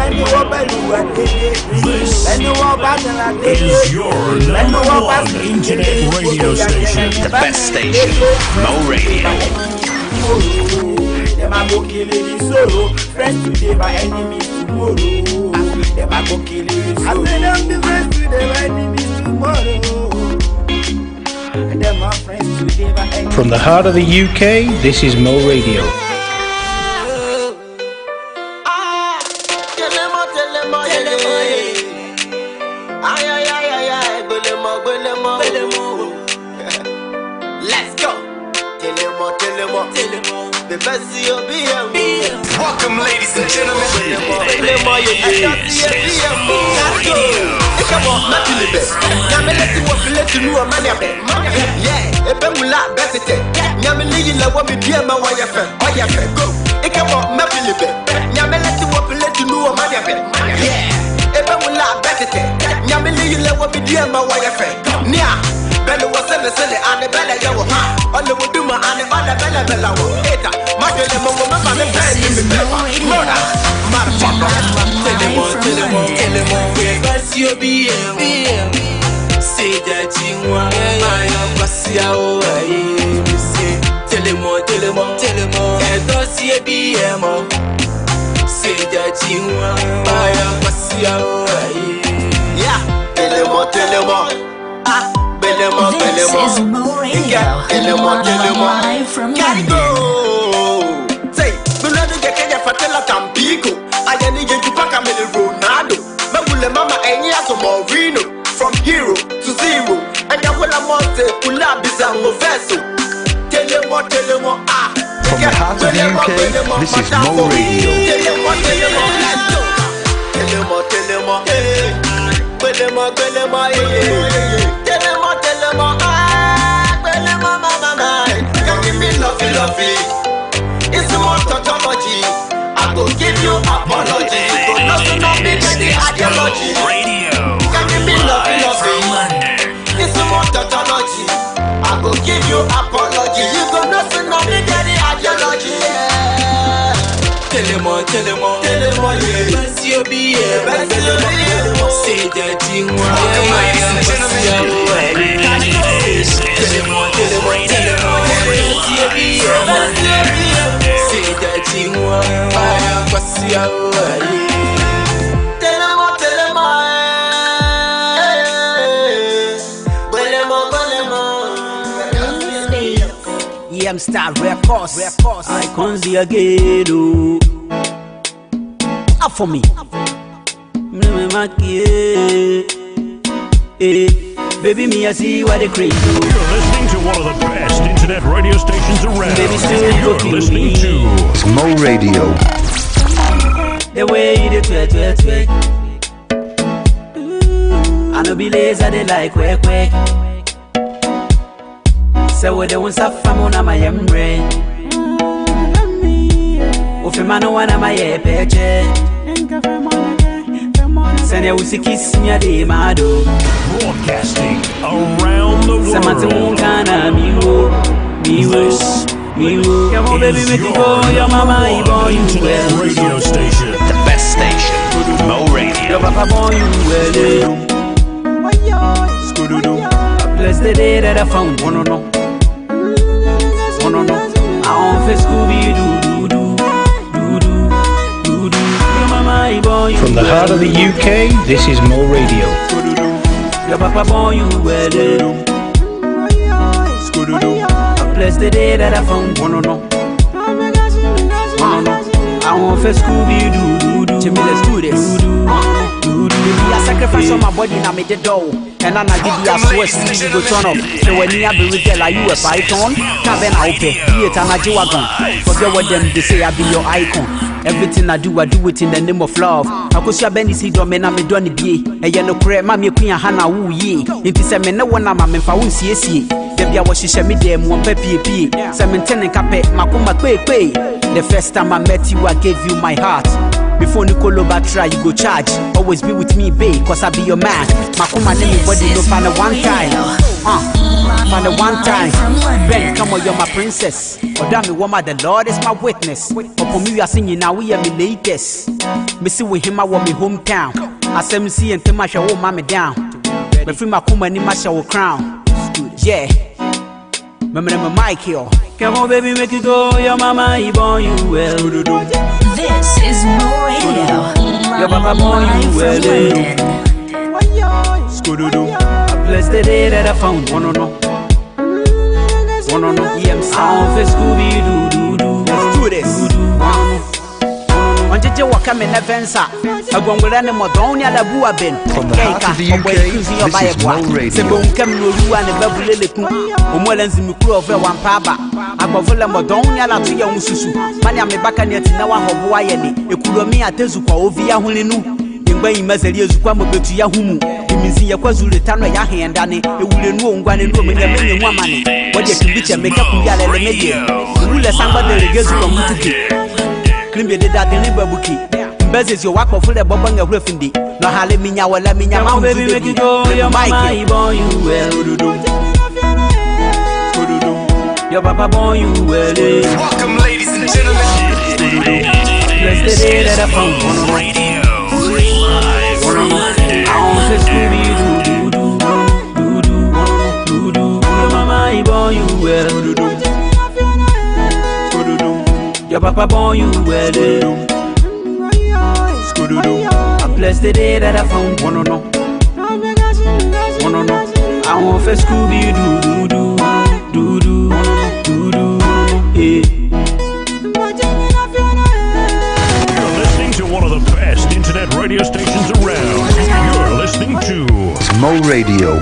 S6: This is your #1 internet radio station.
S3: The best station, Mo Radio.
S7: Them a go kill it solo. Friends today, but enemies tomorrow. Them a go kill it solo. I say them be friends today, but enemies tomorrow. Them are friends today, but enemies.
S2: From the heart of the UK, this is Mo Radio.
S8: Let's go. Welcome, ladies and gentlemen. Bello was in the city and the Bella Yawa. On the Wuduma and the other Bella Bella. Eta, Martin Mama, the best in the Mona, Motherfucker.
S5: You be say that you want my Basia. Tell him more. And does he be say that you want my Basia.
S8: Yeah, tell him more.
S4: This is Mo Radio. Live from London.
S8: Say, Bunadu Kenya Fatela Tampico. I need you to pack a middle Ronaldo. Mabula Mama and Yato Morino. From hero to zero. And Yakola Monte, Kula Bizango Vessel. Tell them what.
S9: From the heart of the UK, this is Mo Radio.
S8: Tell them what. Lovely. It's more tautology. I go give you apology. Go nothing of me get the ideology. Can you be lovely? It's more tautology. I go give you apology. You go nothing of me get the ideology.
S5: Tell him more. Best you be say that you want.
S3: Ladies and gentlemen, this is Mo Radio.
S5: Say that you want.
S14: I'm Star Records. Icons the again. Up for me. Baby, me I see what they crazy.
S6: You're listening to one of the best internet radio stations around. You're listening to
S9: Mo Radio.
S14: The way you do it. I know be lazy, they like quick. So we don't suffer more on my brain. If a man wanna my paycheck, send you to kiss me a day, Mado.
S6: Broadcasting around the world.
S14: Come on, baby, make it go. Your mama, he born you well.
S3: Radio station, the best station, Mo Radio.
S14: Your papa born you well. Bless the day that I found one no. I want for Scooby Doo.
S2: From the heart of the UK, this is Mo Radio.
S14: Your papa born you well. Bless the day that I found one no. I want for Scooby Doo. Jimmy, let's do this. I sacrifice on my body and I made the dough. And I give you a sweat, you go turn up. So when you have the retail, are you a python? Can't be out there, be it an ajiwagon. Forget what them they say, I be your icon. Everything I do it in the name of love. I go see a Benny see do me na me do ni bie. E ye no kre ma me queen hana wu ye. Inti se me ne wona ma me fa won siesie. Debbie, I was she me them one peppy, cementin and cape, Makuma Kwe. The first time I met you, I gave you my heart. Before Nicolo Batra, you go charge. Always be with me, babe, cause I be your man. Makuma name me body no find one time. Find one time. Ben, come on, you're my princess. Oh, damn me, woman, the Lord is my witness. Upon me, we are singing now, we are me latest. Me see with him, I want me hometown. I say me see and Timasha, oh, mommy down. Me free Makuma, ni Masha, oh, crown. Yeah. Remember my mic here. Come on, baby, make it go. Your mama, he born you well.
S4: This is Mo Radio.
S14: Your papa born you well. I bless the day that I found one on no. Yeah, I'm sound for Scooby Doo. Let's do this. Wanjeje wakame na vensa agwongwera ne modonya la bua ben keka
S9: This is Mo Radio.
S14: sebo nkam no ruwa ne babulele ku omolanzi mikuro of wampa aba agbovole modonya la to ya mususu mani amebaka ne atina wa hobo aye ne ekuromi atezu kwa ovi ya huninu ngba yimazali ezukwa mobetu ya humu imizi ya kwazule tano ya henda ne ewule nu ongwane nu omenye mu amane wode kimbiche meka kuyala le meje ule sangba de regezu kwa mutuki Klimbe de that in Babuki. Bezes your work of full of Bobang of Riffindi. No Haleminya, Walaminya, my baby, make it go. Your mama, born you well. Your papa born you well.
S3: Welcome, ladies and gentlemen.
S14: Bless the day that I found on
S3: Radio. Live from London.
S14: I want to Scooby Doo. Your mama, born you well. Your papa born you well. I bless the day that I found one on no. I want for Scooby Doo.
S6: You're listening to one of the best internet radio stations around. You're listening to
S9: Mo Radio.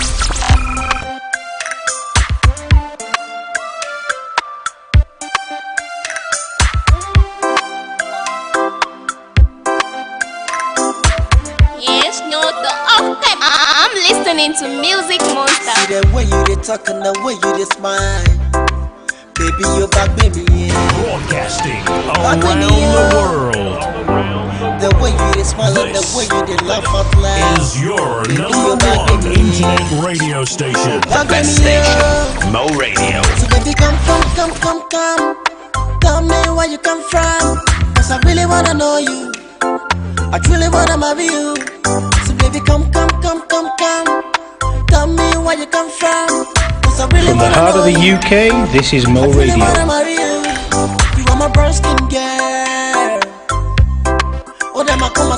S10: I'm listening to Music Monster.
S11: See the way you dey talk and the way you dey smile. Baby, you back baby, yeah.
S6: Broadcasting around the world.
S11: The way you dey smile and the way you dey laugh out loud.
S6: Is your number one internet radio station.
S11: The best station,
S3: Mo Radio.
S11: So baby, come. Tell me where you come from. Cause I really wanna know you. I truly wanna marry you. So baby, come. Tell me where you come from. Cause I really
S2: From the heart of the UK, this is Mo Radio.
S11: You are my brown skin girl. Oh, them I come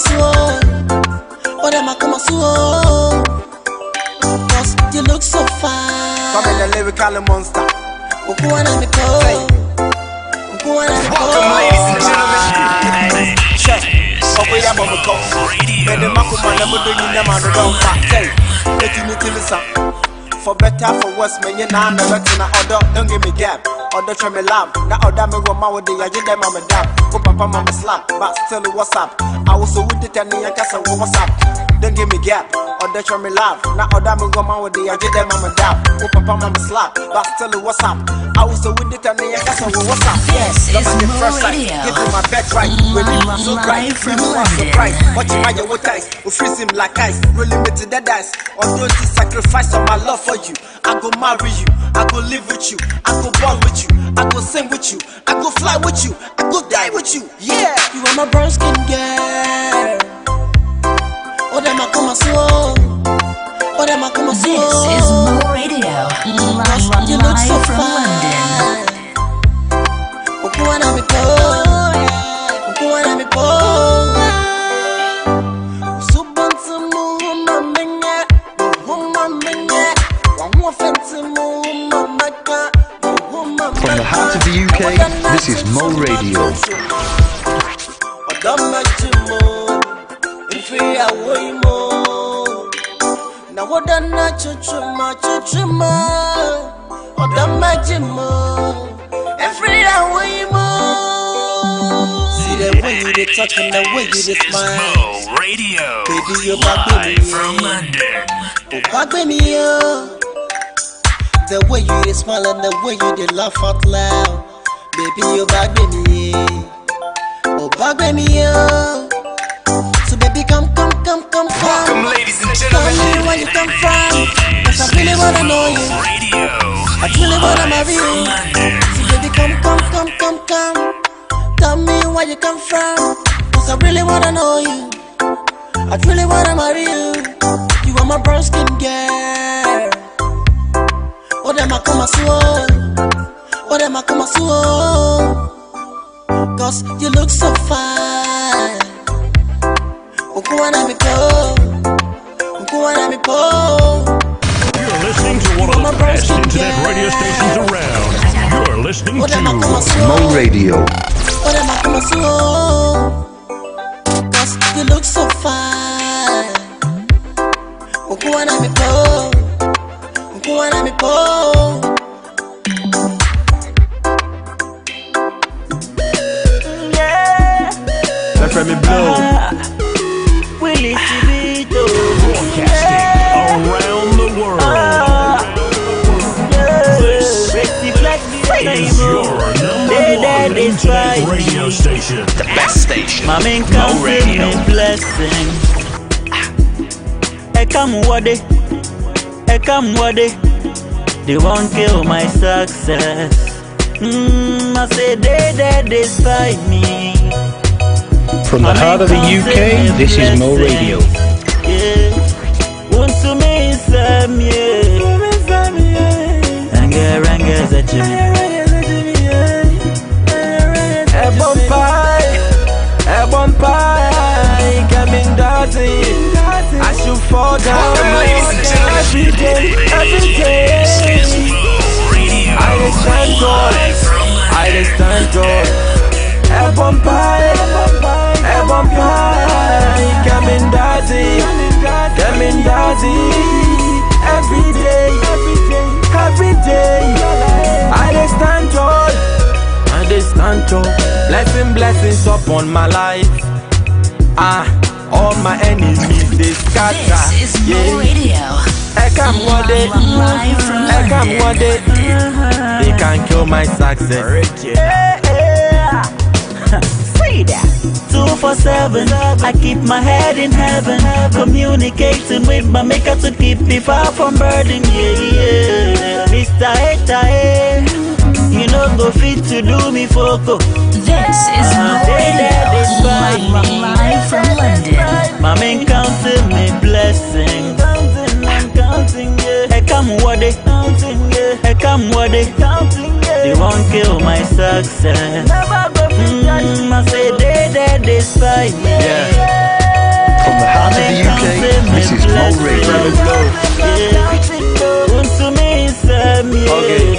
S11: cause you look so fine.
S8: Come in the lyrical monster.
S11: Welcome,
S8: ladies and gentlemen. Check. Over here, Bubba Go. When the Makuma never do you never don't back. Let you need to listen. For better, for worse, man, you know, never to na order. Don't give me gap. Order try me lamb. Now order me go my way. I did them, I'm a dab. Go papa, mama slap. But still, what's up? I was so with it, and I guess what's up. Don't give me gap. Order try me laugh. Now order me go my way. I did them, I'm a dab. Go papa, mama slap. But still, what's up? I was so with it, and I guess what's up.
S4: This is
S8: Mo
S4: Mo Radio.
S8: Give me my bed right. When you so bright,
S4: from
S8: you are so bright. Watching my your ties, we freeze him like ice. Really me to the dice. Although to sacrifice all my love for you, I go marry you, I go live with you, I go born with you, I go sing with you, I go fly with you, I go die with you. Yeah,
S11: you are my brown skin girl. Oh, them I come slow.
S4: This is Mo Radio.
S11: You look so
S4: Live from London.
S9: From the heart of the UK, this is Mo Radio.
S11: See the way you dey talk and the way you dey smile.
S3: Mo Radio.
S11: Baby, you
S3: Live from London.
S11: back me, yo. The way you dey smile and the way you dey laugh out loud. Baby, you back with me, oh back with me, oh. So baby, come.
S3: Welcome, ladies and gentlemen.
S11: Tell me where you come from, 'cause I really wanna know you. I really wanna marry you. So baby, come. Tell me where you come from, 'cause I really wanna know you. I really wanna marry you. You are my brown skin girl. Oh, them I come as well. 'Cause you look so fine.
S6: You're listening to one of the best internet radio stations around. You're listening to
S9: Mo Radio.
S11: Oh, them I come as well. 'Cause you look so fine.
S5: Let me blow.
S6: Broadcasting around the world. This is your number 1 internet radio station.
S2: The best station.
S16: My main
S2: Mo Radio.
S16: blessing. Come what they won't kill my success. I say they despise me.
S14: From the heart of the UK, this is Mo Radio.
S16: Want to me some Ranga Zachimi.
S5: Ebon pie, coming dirty. I should fall down. Every day. I stand tall. Ebon pie, coming dirty. Every day. I stand tall. Blessings upon my life. All my enemies they scatter.
S4: This is Mo Radio.
S5: They can't kill my success.
S16: Say that. 247, I keep my head in heaven, communicating with my maker to keep me far from burden. Yeah. Mr. Hater, you know go fit to do me foco.
S4: This is Mo Radio, live from London.
S16: My main counting me blessing. I'm counting, yeah. Hey, come what they counting, yeah. Hey, come what they counting, yeah. They won't kill my success. I say they despise me.
S9: Yeah. From the heart of the UK, this is Mo Radio.
S5: Okay.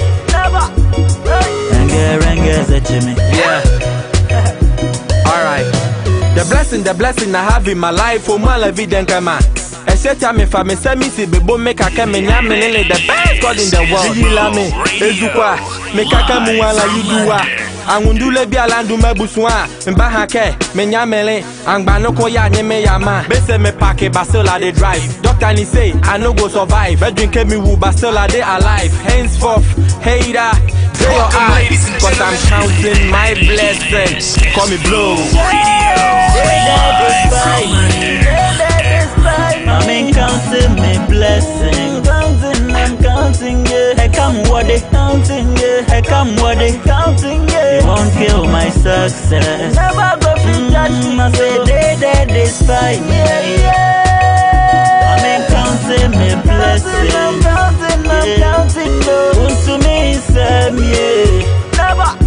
S5: Yeah. Alright. The blessing I have in my life, oh my life, then come on. I said to me, if I me say me see bebo make a come and I'm the best God in the world. You love me, Ezukwa, make a come while you do what. I won't do let be a land to my buswa, and Bahake, Menyamele, and Banoko ya neme yama. Bese me pake, Basila they drive. Doctor ni say, I no go survive. I drink me woo, Basila they alive. Henceforth, hater. Say your eyes, cause I'm counting my blessings. Call me Blow.
S16: I'm counting my blessings. I'm counting, yeah. Hey, come what they counting, yeah. Hey, come what they counting, yeah. They won't kill my success. Never go from judgment. I say they despise me. I'm counting my blessings. I'm counting, want to me some, yeah.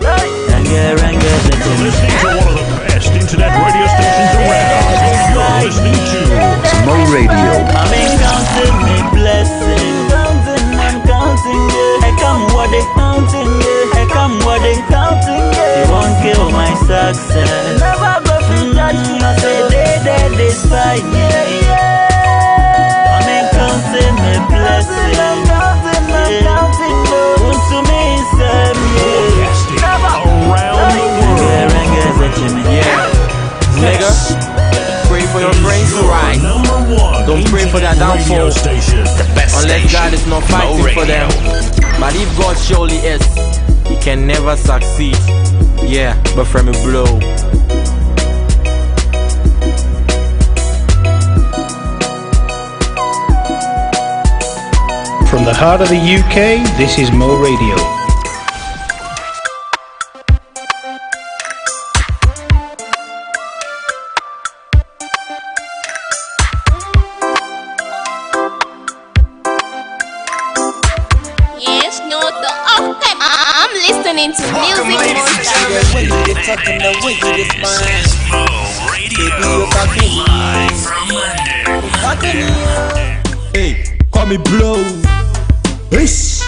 S6: You're listening to one of the best internet radio stations around. You're listening to
S9: Mo Radio.
S16: I'm counting my blessings. I'm counting, yeah. Hey, come what they counting, yeah. Hey, come what they counting, yeah. They won't kill my success. Never go from judgment. I say they despise me. I'm counting my blessings. I'm counting, want to me some, yeah.
S6: around the world.
S5: Yeah, nigga, pray for
S17: for your friends to rise. Don't pray for their downfall, unless God is not fighting for them. But if God surely is, He can never succeed. Yeah, but from a blow.
S2: From the heart of the UK, this is Mo Radio.
S10: Yes, no, I'm listening to Music Monster.
S11: The way you dey talk and the way you dey smile. Baby, you got me live from London.
S5: Hey, call me Blow. Ish.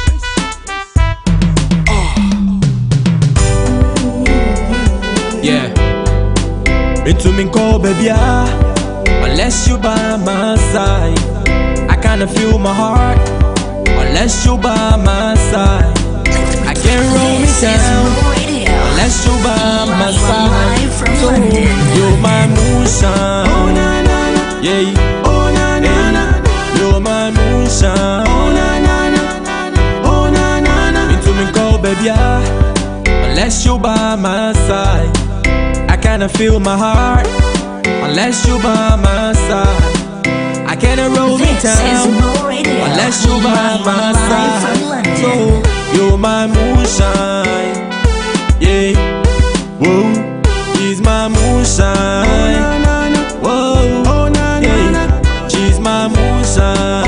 S5: Yeah. Into me call baby, unless you by my side, I kinda feel my heart. Unless you by my side, I can't roll me down. Unless you by my side, so you're my moonshine. Yeah. You're my moonshine. Into me call baby, unless you by my side, I kinda feel my heart. Unless you by my side, I can't roll me down. Unless you by my side, so you're my moonshine. Yeah, whoa, she's my moonshine. Whoa, yeah, she's my moonshine.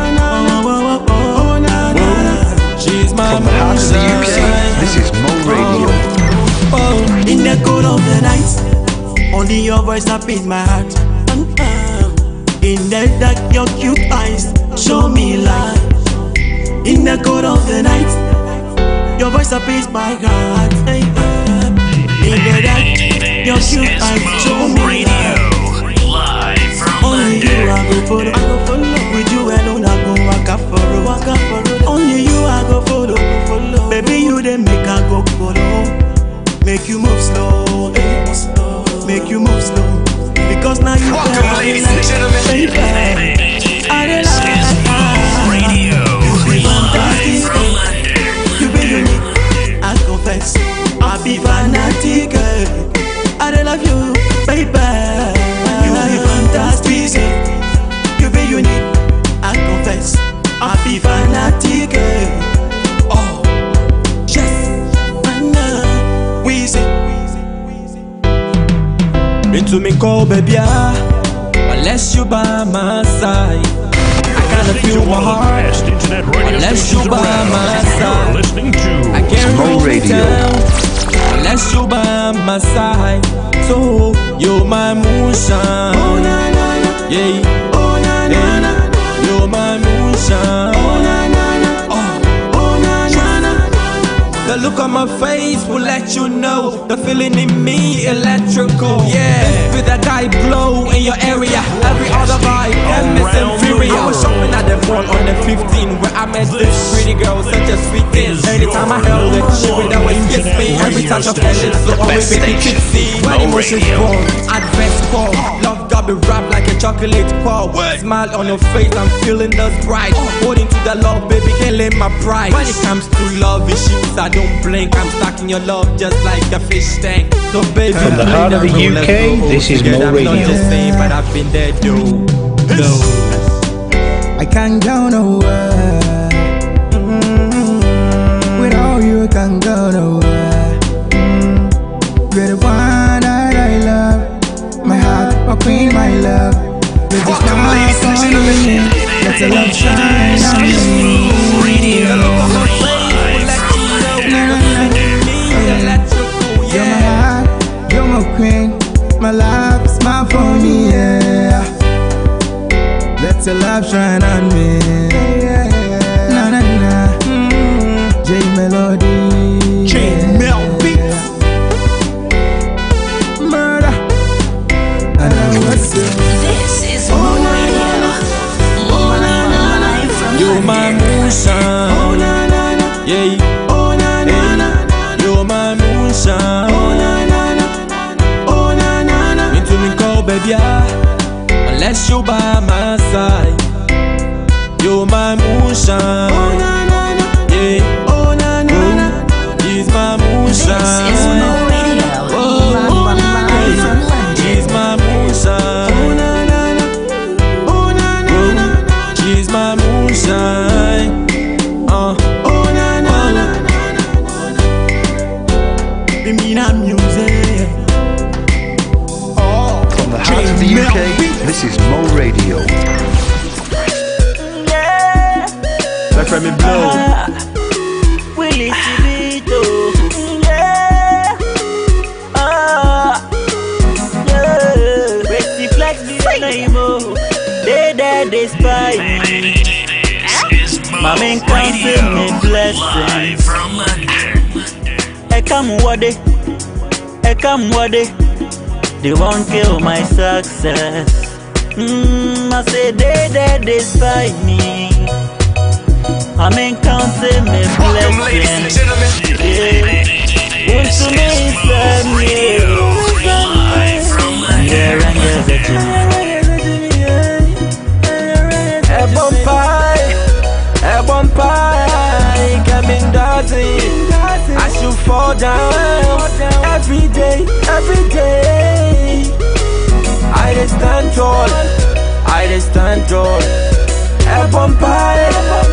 S5: She's my
S9: From the heart of the UK, this is Mo Radio.
S18: In the cold of the night, only your voice that beats my heart. In the dark, your cute eyes show me light. In the cold of the night, your voice that beats my heart. In the dark, your cute eyes show me light. Only you I go follow. With you alone I go waka for road. Only you I go follow. Baby you dey make I go follow. Make you move slow, make you move slow. Because now you
S3: welcome, ladies and gentlemen. This is Mo Radio, live from London.
S18: You be unique, I confess. I be fanatic. I don't love you, baby. You be fantastic. You be unique, I confess. I be fanatic. Oh, yes, we say.
S5: Into me call baby, unless you by my side, I kinda feel my heart. Unless you by my side, I can't roll me down. Unless you by my side, so you're my moonshine. Yeah, you're my moonshine. The look on my face will let you know the feeling in me electrical. Yeah, feel that guy blow in your area. Every other vibe can miss inferior. I was shopping at the mall on the 15 where I met this pretty girl, such a sweet thing. Anytime I held it, she would always kiss me. Every touch of her lips will always make me tipsy. When emotions born, adverse call. Love got me wrapped like a chocolate ball. Smile on your face, I'm feeling the bright. Holding to the love, baby, can't let my pride. When it comes to love issues, I don't blink. I'm stuck in your love just like a fish tank. So baby,
S2: From the heart of the UK, this is Mo
S5: I'm not
S2: Radio.
S5: the same, but I've been there too.
S19: I can't go nowhere. Without you, I can't go nowhere. You're the one that I love. My heart, my queen, my love. You're just
S3: welcome, ladies and gentlemen.
S19: Let the love shine on me.
S3: Radio,
S19: You're my heart, you're my queen. My love, smile for me, yeah. Let the love shine on me. Na na na. J Melody.
S5: J Mel Beats.
S19: Murder. And I was
S4: This is Mo Radio. Live from
S5: You're my moonshine. Yeah. You're my moonshine. Into me call baby,
S17: bless you by my side. You're my moonshine. Oh na na na. Yeah. Oh na na na. He's my moonshine.
S4: This is Mo Radio. Live from London.
S17: He's my moonshine. Oh na na na. Oh na na na. She's my moonshine. Oh na na na.
S18: Me mean I'm music.
S9: From the heart of the UK, this is Mo Radio.
S17: Let me blow.
S16: Willie Chibito. Yeah. Yeah. Betty Flex be the name. They spy me. My main council me blessings. I come what they won't kill my success. I say they spy me. I'm in counting me blessings. Want to make some
S17: Ebon pie, coming dirty. I should fall down every day. I just stand tall. Ebon pie,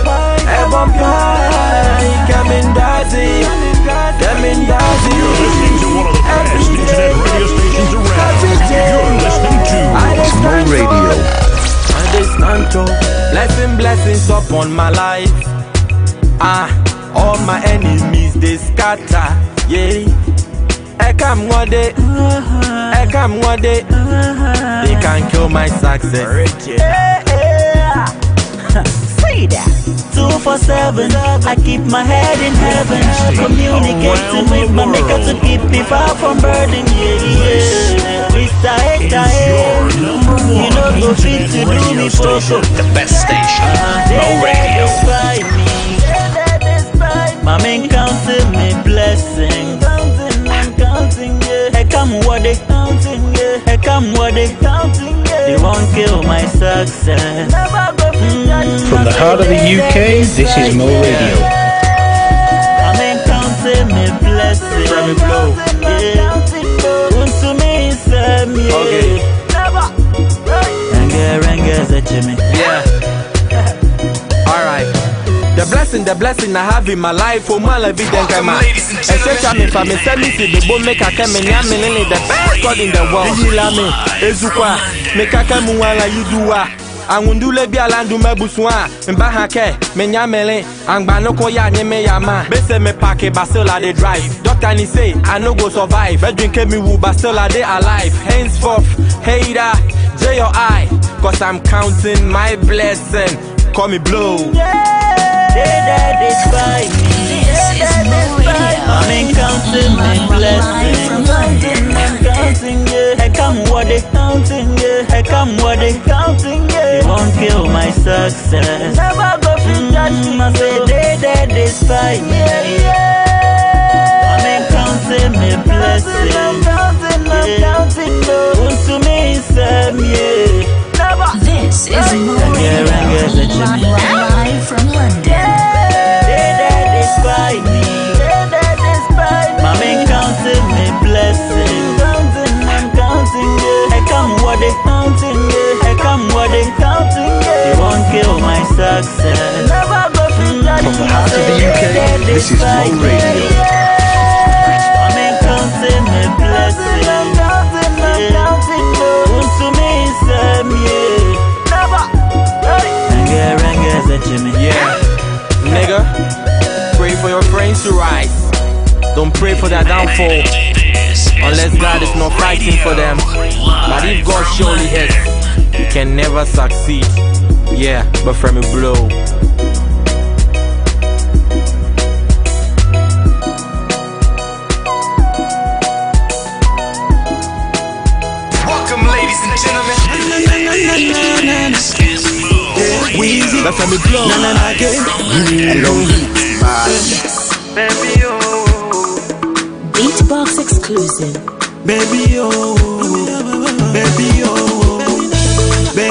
S17: coming dirty.
S6: You're listening to one of the best internet radio stations around. You're listening to
S9: Mo Radio.
S17: I just stand tall. Blessings upon my life. All my enemies they scatter. Yeah. I come one day. They can kill my success.
S16: Say that. 247, I keep my head in heaven. Communicating with my maker to keep me far from burden. Yeah. Mr. Hector, you know go fit to do me for
S20: the best station, Mo Radio.
S16: My main counting me blessings. Counting, yeah. Hey, come what they counting, yeah. Hey, come what they counting, yeah. They won't kill my success.
S14: From the heart of the UK, this is Mo Radio.
S16: My main counting me blessings.
S17: Let me blow.
S16: Want to me some, yeah.
S17: Okay. Yeah. Alright. The blessing I have in my life, oh my life, then come on. Especially if I'm send me to the bone, make a come and yammy, the best God in the world. You love me, Ezukwa, make a come while you do. Angundule bi alandu mebuswa mbahake menyamele angbanoko ya nyeme yama bese me pake basela they drive doctor ni say I no go survive I drink me wu basela they alive henceforth hater J your eye cause I'm counting my blessing call me blow
S16: they spy me I'm in counting my blessings
S4: Live from London.
S16: counting yeah I come what they counting yeah I come what they counting yeah they won't kill my success never go to judge me I say they spy me I'm in counting my blessings I'm counting want to me some yeah never
S4: This is Mo Radio. Live from London.
S16: They spy me my main counting me blessings I'm counting yeah I come what they counting yeah I come what they counting yeah they won't kill my success never go to judge
S9: From the heart of the UK, this is Mo Radio.
S16: my main counting me blessings I'm counting want to me some yeah never
S17: yeah nigga pray for your friends to rise. Don't pray for their downfall unless God is not fighting for them. But if God surely is, you can never succeed. Yeah, but from a blow.
S8: Welcome, ladies and gentlemen.
S17: That's from a blow.
S18: Baby, oh.
S4: Beatbox exclusive.
S18: Baby, oh. Baby, oh. Baby,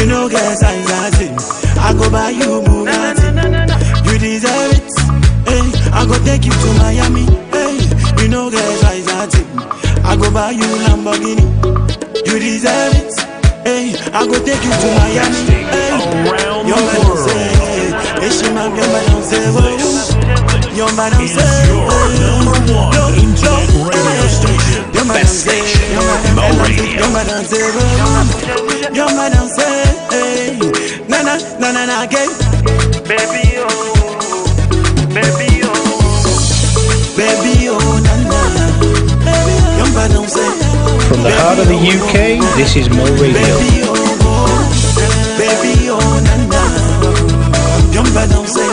S18: You know girls size as it. I go buy you Bugatti. You deserve it. Hey, I go take you to Miami. Hey, you know girls size as it. I go buy you Lamborghini. You deserve it. Hey, I go take you to Miami. Hey, your man say, hey, she man, your man say, your man say,
S6: your number one internet radio station.
S18: Your man say,
S6: Mo Radio.
S18: your man say, your man say, hey, na na na na na, gay, baby oh, baby oh, baby oh, na na, baby, your man say.
S2: From the heart of the UK, this is Mo Radio.
S18: Baby oh, baby oh, na na, your man say.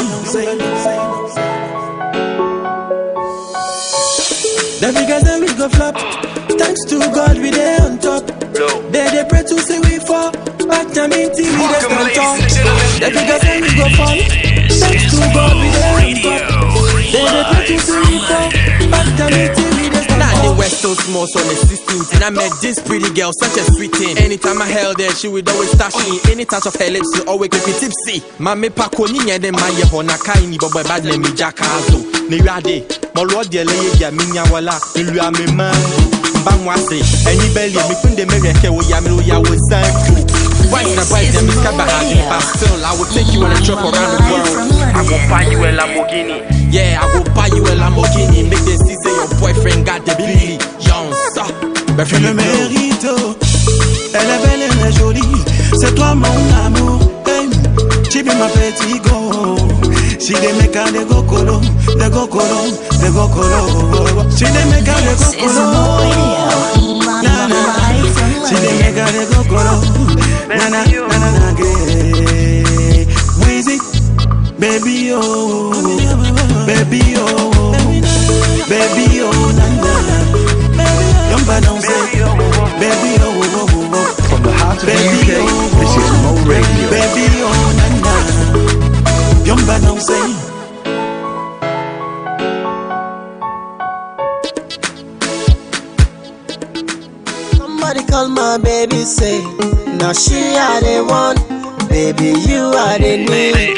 S18: The figures then we go flop. Thanks to God we dey on top. They pray to see we fall. Back time in TV they stand tall. The figures then we go fall. Thanks to God we dey on top. They pray to see we fall. Back time in TV they stand tall.
S17: Now the West so small on the 16th, and I met this pretty girl, such a sweet thing. Anytime I held her, she would always touch me. Any touch of her lips, she always make me tipsy. Mame pakoni and then my yehona kaini bobo bad name jakazo. Nirade, my lord the lady minya wala, milu me mango. Bamwase, any belly, me kunde mereke wo yamelo ya wo sanku. Why na boy them is kabahadi, but still I will take you on a trip around the world. I will buy you a Lamborghini. Yeah, I will buy you a Lamborghini. Make them see say your boyfriend got the Billy Jones.
S18: Je le mérite. Elle est belle, elle est jolie. C'est toi mon amour. Hey, she be my petit go. She dey make her dey go colo, dey go colo, dey go colo. She dey make her dey go colo. Na na. She dey make her dey go colo. Na na na na na. Wheezy, baby oh, baby oh, baby oh, na na. Young bad don't say, baby oh,
S2: From the heart of the UK, this is Mo Radio.
S18: baby oh, na na. Young bad don't say.
S11: Somebody call my baby, say, now she are the one, baby you are the need.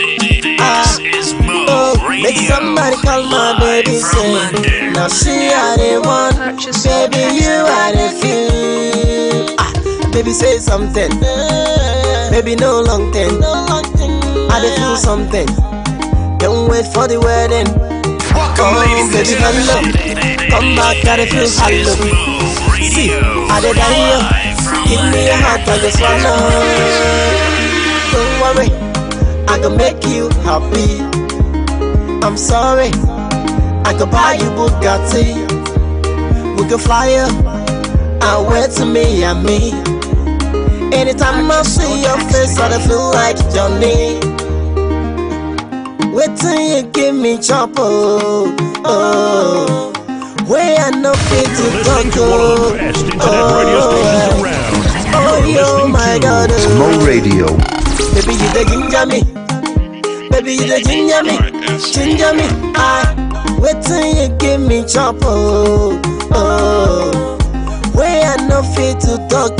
S11: Make somebody call my baby, say, now she are the one, baby you are the few. Baby say something, baby no long thing. I dey feel something. Don't wait for the wedding. Oh baby hello, come back, I dey feel hello. See, I dey die you. Give me your heart, I just wanna. Don't worry, I can make you happy. I'm sorry, I could buy you Bugatti. We could fly up, and wait to Miami. Anytime I see your face, I feel like Johnny. Wait till you give me trouble. Oh, where I know fit to go. Oh, my God.
S9: Mo Radio.
S11: Baby, you the ginger me. Baby, you the ginger me. Ginger me. Wait till you give me trouble. Oh, where I know fit to talk.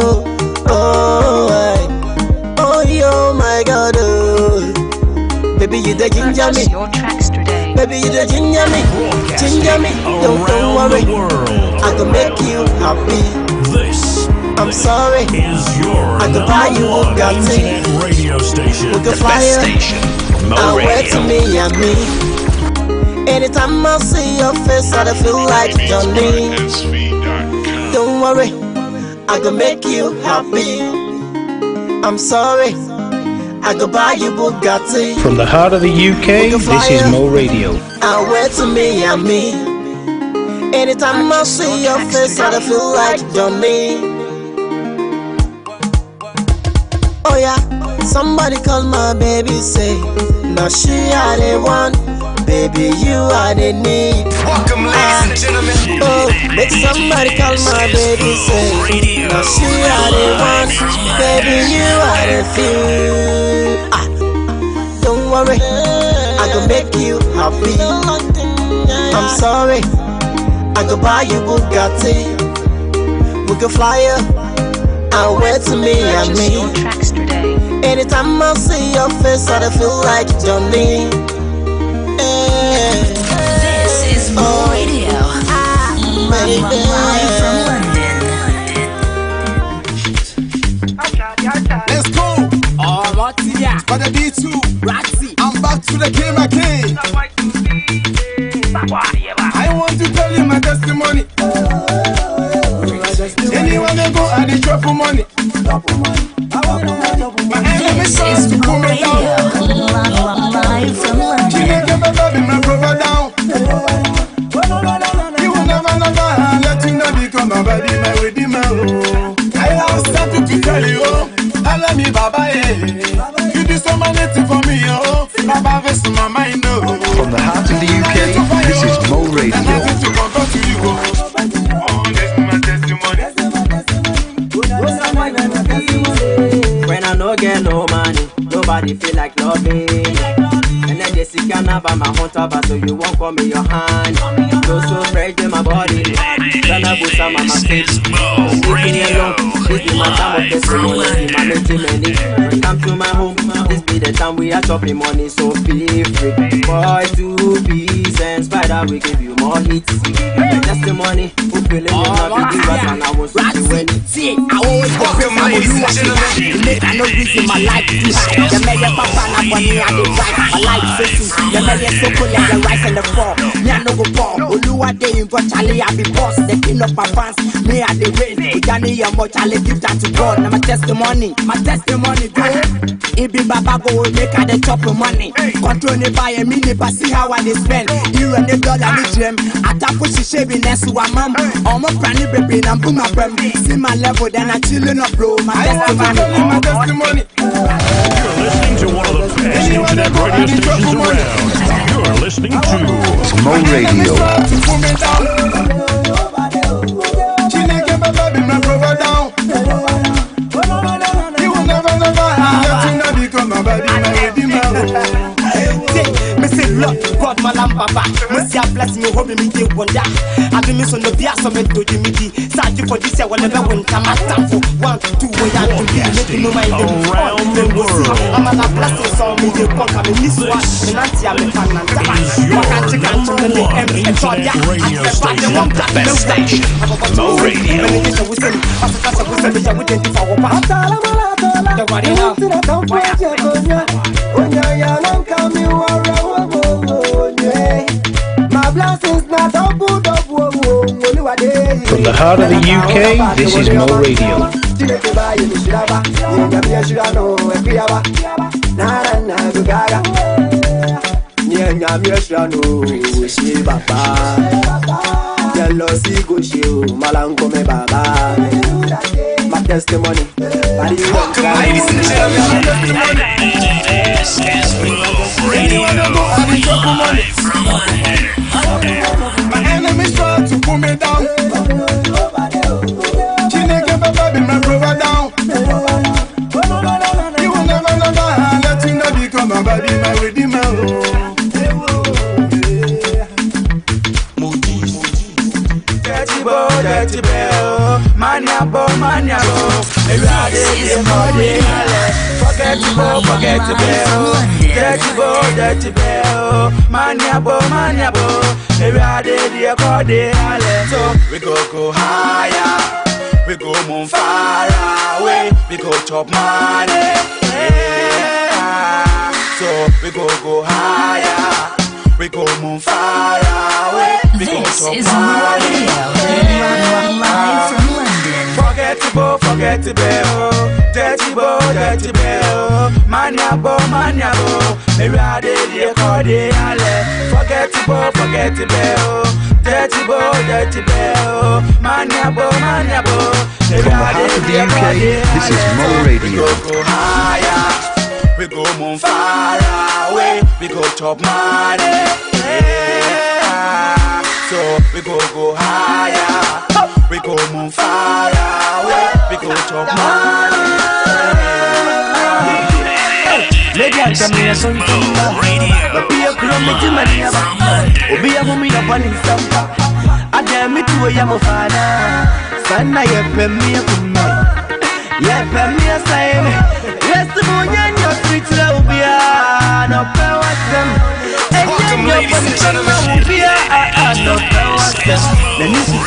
S11: Oh, my God. Baby, you the ginger me. Baby, you the ginger me. Ginger me. Don't worry. I can make you happy. I'm sorry. I can buy you Bugatti.
S6: Radio station.
S11: We can fly and wait to Miami. Anytime I see your face, I feel like Johnny. Don't worry, I can make you happy. I'm sorry, I can buy you Bugatti.
S2: From the heart of the UK, this is Mo Radio.
S11: I went to Miami. Anytime I see your face, I feel like Johnny. Oh yeah, somebody call my baby, say, now she are the one, baby you are the need.
S8: Welcome ladies and gentlemen.
S11: Oh, make somebody call my baby, say, now she are the one, baby you are the few. Don't worry, I can make you happy. I'm sorry, I could buy you Bugatti. We can fly up and wait to Miami. Anytime I see your face, I feel like Johnny.
S4: This is Mo Radio. Live from London.
S12: Let's go. Oh, what's here? For the D2. Ratsy. I'm back to the game again. I want to tell you my testimony. Anyone that go and they drop for money. My enemy tries to pull me down.
S4: Live from London.
S12: She never be my brother down. You will never let you know become my body, my redeemer. I have started to tell you, I love me, Baba. You do so many things for me, oh. Baba, vest my mind, oh.
S9: From the heart of the UK, this is Mo Radio.
S5: When I no get no money, nobody feel like loving. And then they see can have my hunter, but so you won't call me your hand. You're so fresh in my body. Then I put some on my face. Leave me alone. This be my time of testimony. This be my testimony. Come to my home. This be the time we are chopping money, so feel free. Boy, 2 piece and Spider, we give you more hits. Testimony, who feeling it not to give us, and I was so when
S7: see, I always go feel my you make I no reason my life to high. The mayor papa na money and the right. My life facing. The mayor so cool like the rise and the fall. Me I no go fall. Oluwa day in God Charlie I be boss. The king of my fans. Me I the rain. Ujani ya mo Charlie give that to God. Now my testimony go. It be Baba go make I the chop money. Control ne buy a mini but see how I they spend. You and the dollar the gem. Attack push shaving next to a mom. Omo prani baby na boom my brem. See my level then I chillin' up bro. My testimony.
S6: You're listening to one of the best internet radio stations around. You're listening to
S9: Mo Radio.
S12: Chineke Baba be my brother down. You will never let you know become my body, my redeemer.
S7: Me say look, God my lamb papa. Me say I bless me, hope me dey wonder. I be me so no be so me do me di. Thank you for this year, whatever when time I stand for 1, 2, we are to be making no mind them around the world. I'm a blessing so me dey come come this one. Me nanti am fan nan ta. You can check out the MB and so yeah.
S20: The best station, Mo Radio.
S2: From the heart of the UK, this is Mo Radio.
S11: My testimony.
S20: Ladies and gentlemen, this is Mo Radio. Live from London.
S12: My enemies try to pull me down. Chineke Baba be my brother down. You will never let you know become my body, my redeemer. Dirty boy, mania bo. Everybody is body. Forget to go. Dirty boy, mania bo. Everybody is body. So we go higher, we go move far away, we go chop money. Yeah. So we go higher, we go move far away, we go chop money.
S4: Live from London.
S12: Forget to go, dirty boy, mania bo. Everybody is body. Forget to go, dirty boy, mania bo.
S9: From the heart of the UK, this is Mo Radio.
S12: We go higher, we go move far away, we go chop money. Yeah. So we go higher, we go move far away, we go chop money.
S18: Lady and tell me a son to but be a clone me to my neighbor. Obi a woman up on his stamp. I dare me to a yamofana. Sana ye pay me a kuma. Ye pay me a sign. Yes, the moon,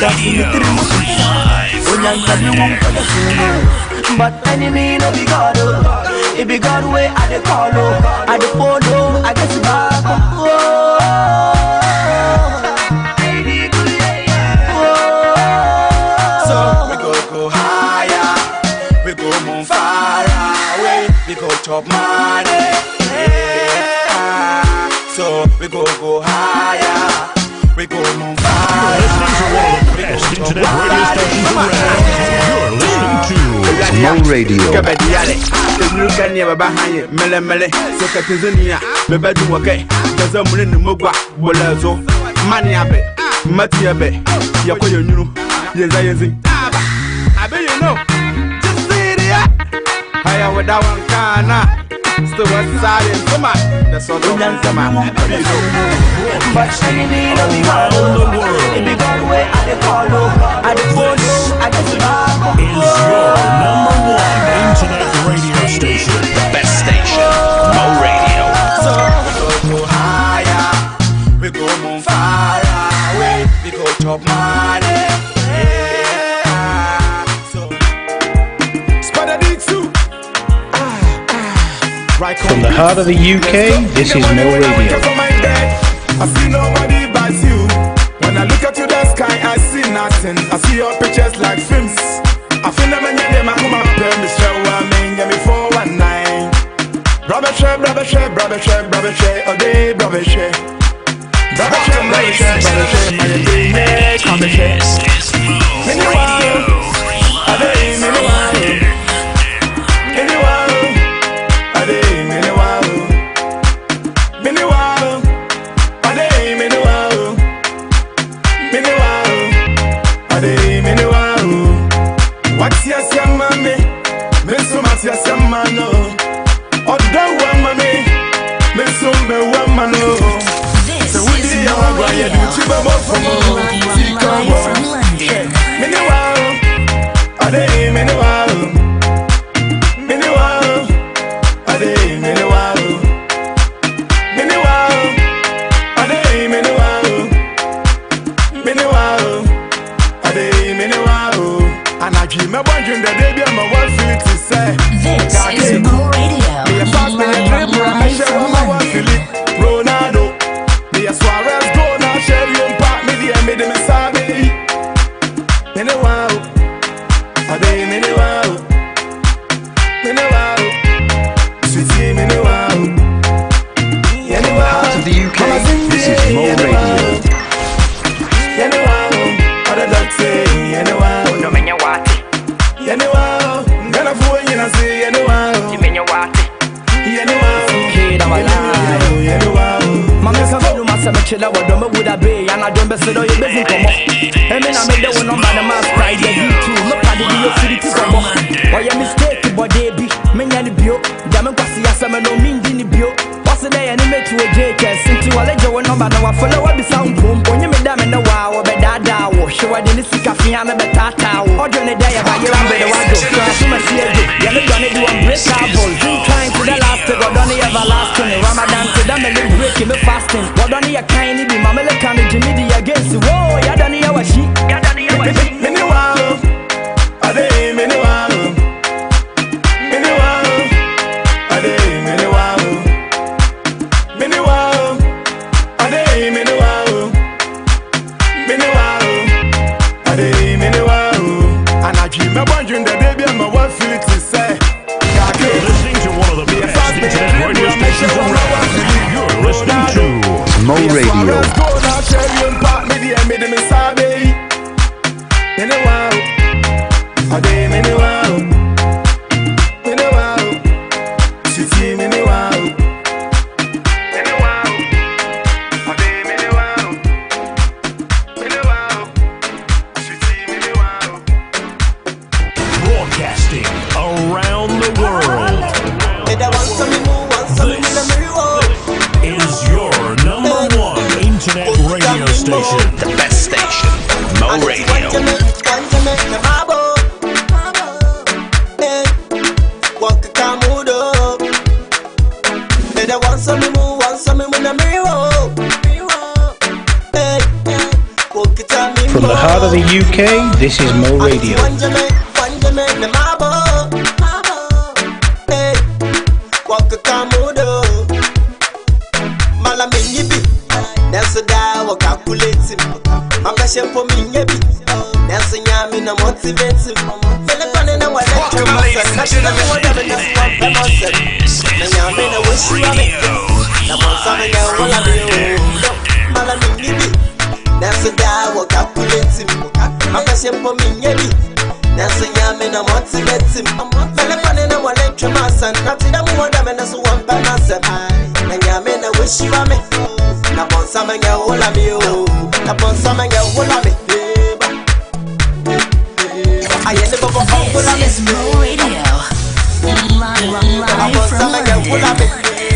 S18: But enemy no be God, oh. It be God way I dey call, oh. I dey follow, I get back, oh.
S7: So we go higher, we go move far away, we go chop money, yeah. So we go higher, we go move far away.
S6: Internet radio stations around. You're listening to
S13: Mo Radio. You can never behind it, Mele, so Catizania, the bedroom, okay. There's a moon in the Mogwa, Bolazo, Maniabe, Matiabe, Yakoyo, yes, I bet you know. Just see it, I would that one kana. Still was silent, come on. That's all the man.
S18: But enemy no be God, it be God way I dey call, I dey follow, I get back.
S6: Is your number one internet radio station, the best station, Mo Radio.
S7: So we go higher, we go move far away, we go chop money, yeah. So Spider D2.
S3: From the heart of the UK, this is Mo Radio.
S12: I see nobody but you. When I look at you the sky, I see nothing. I see your pictures like films. I feel them and them, I come up here, Miss Show, I mean, get me 419. Brother share, all day, brother share. Brother share, my day, come and share.
S3: From the heart of of the UK, this is Mo Radio.
S4: This is Mo Radio. Live from London.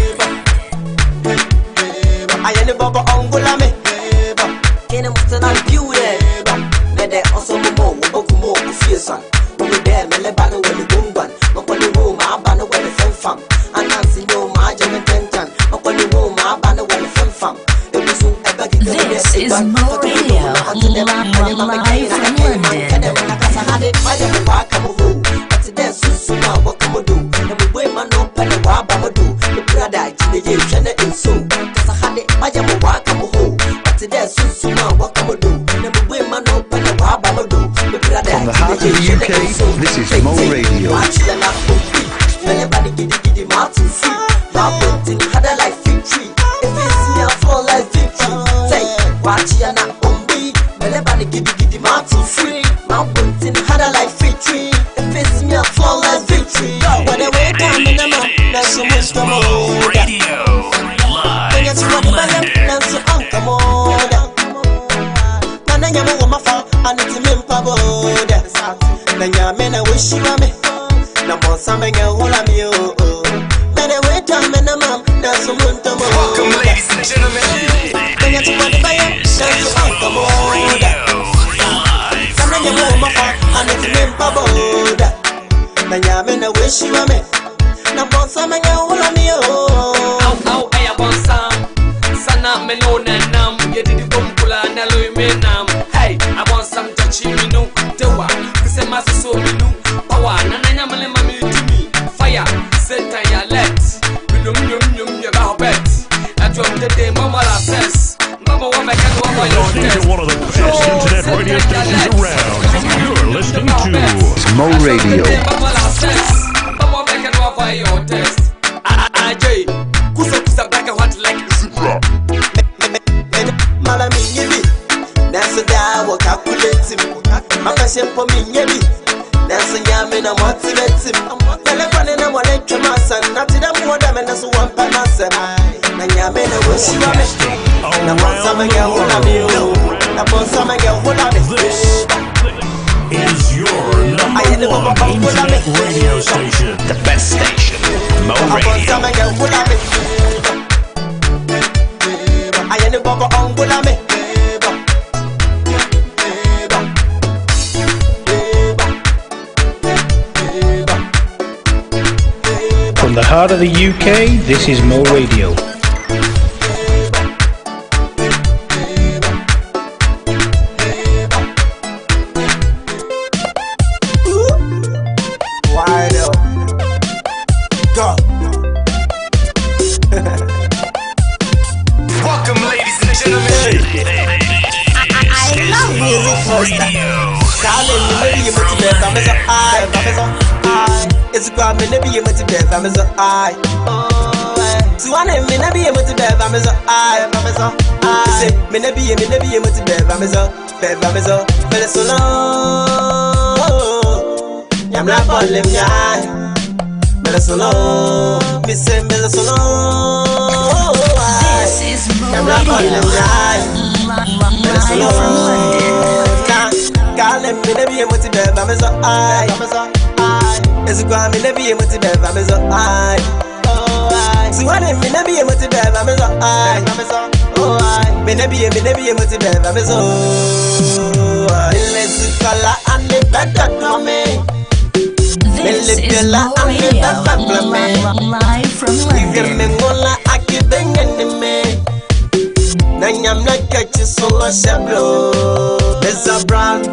S4: This is Mo Radio. Live from
S9: From the heart of the UK, this is Mo Radio. Mo Radio.
S6: Is your number one internet radio station.
S20: The best station, Mo
S3: From the heart of the UK, this is Mo Radio.
S11: There's a brand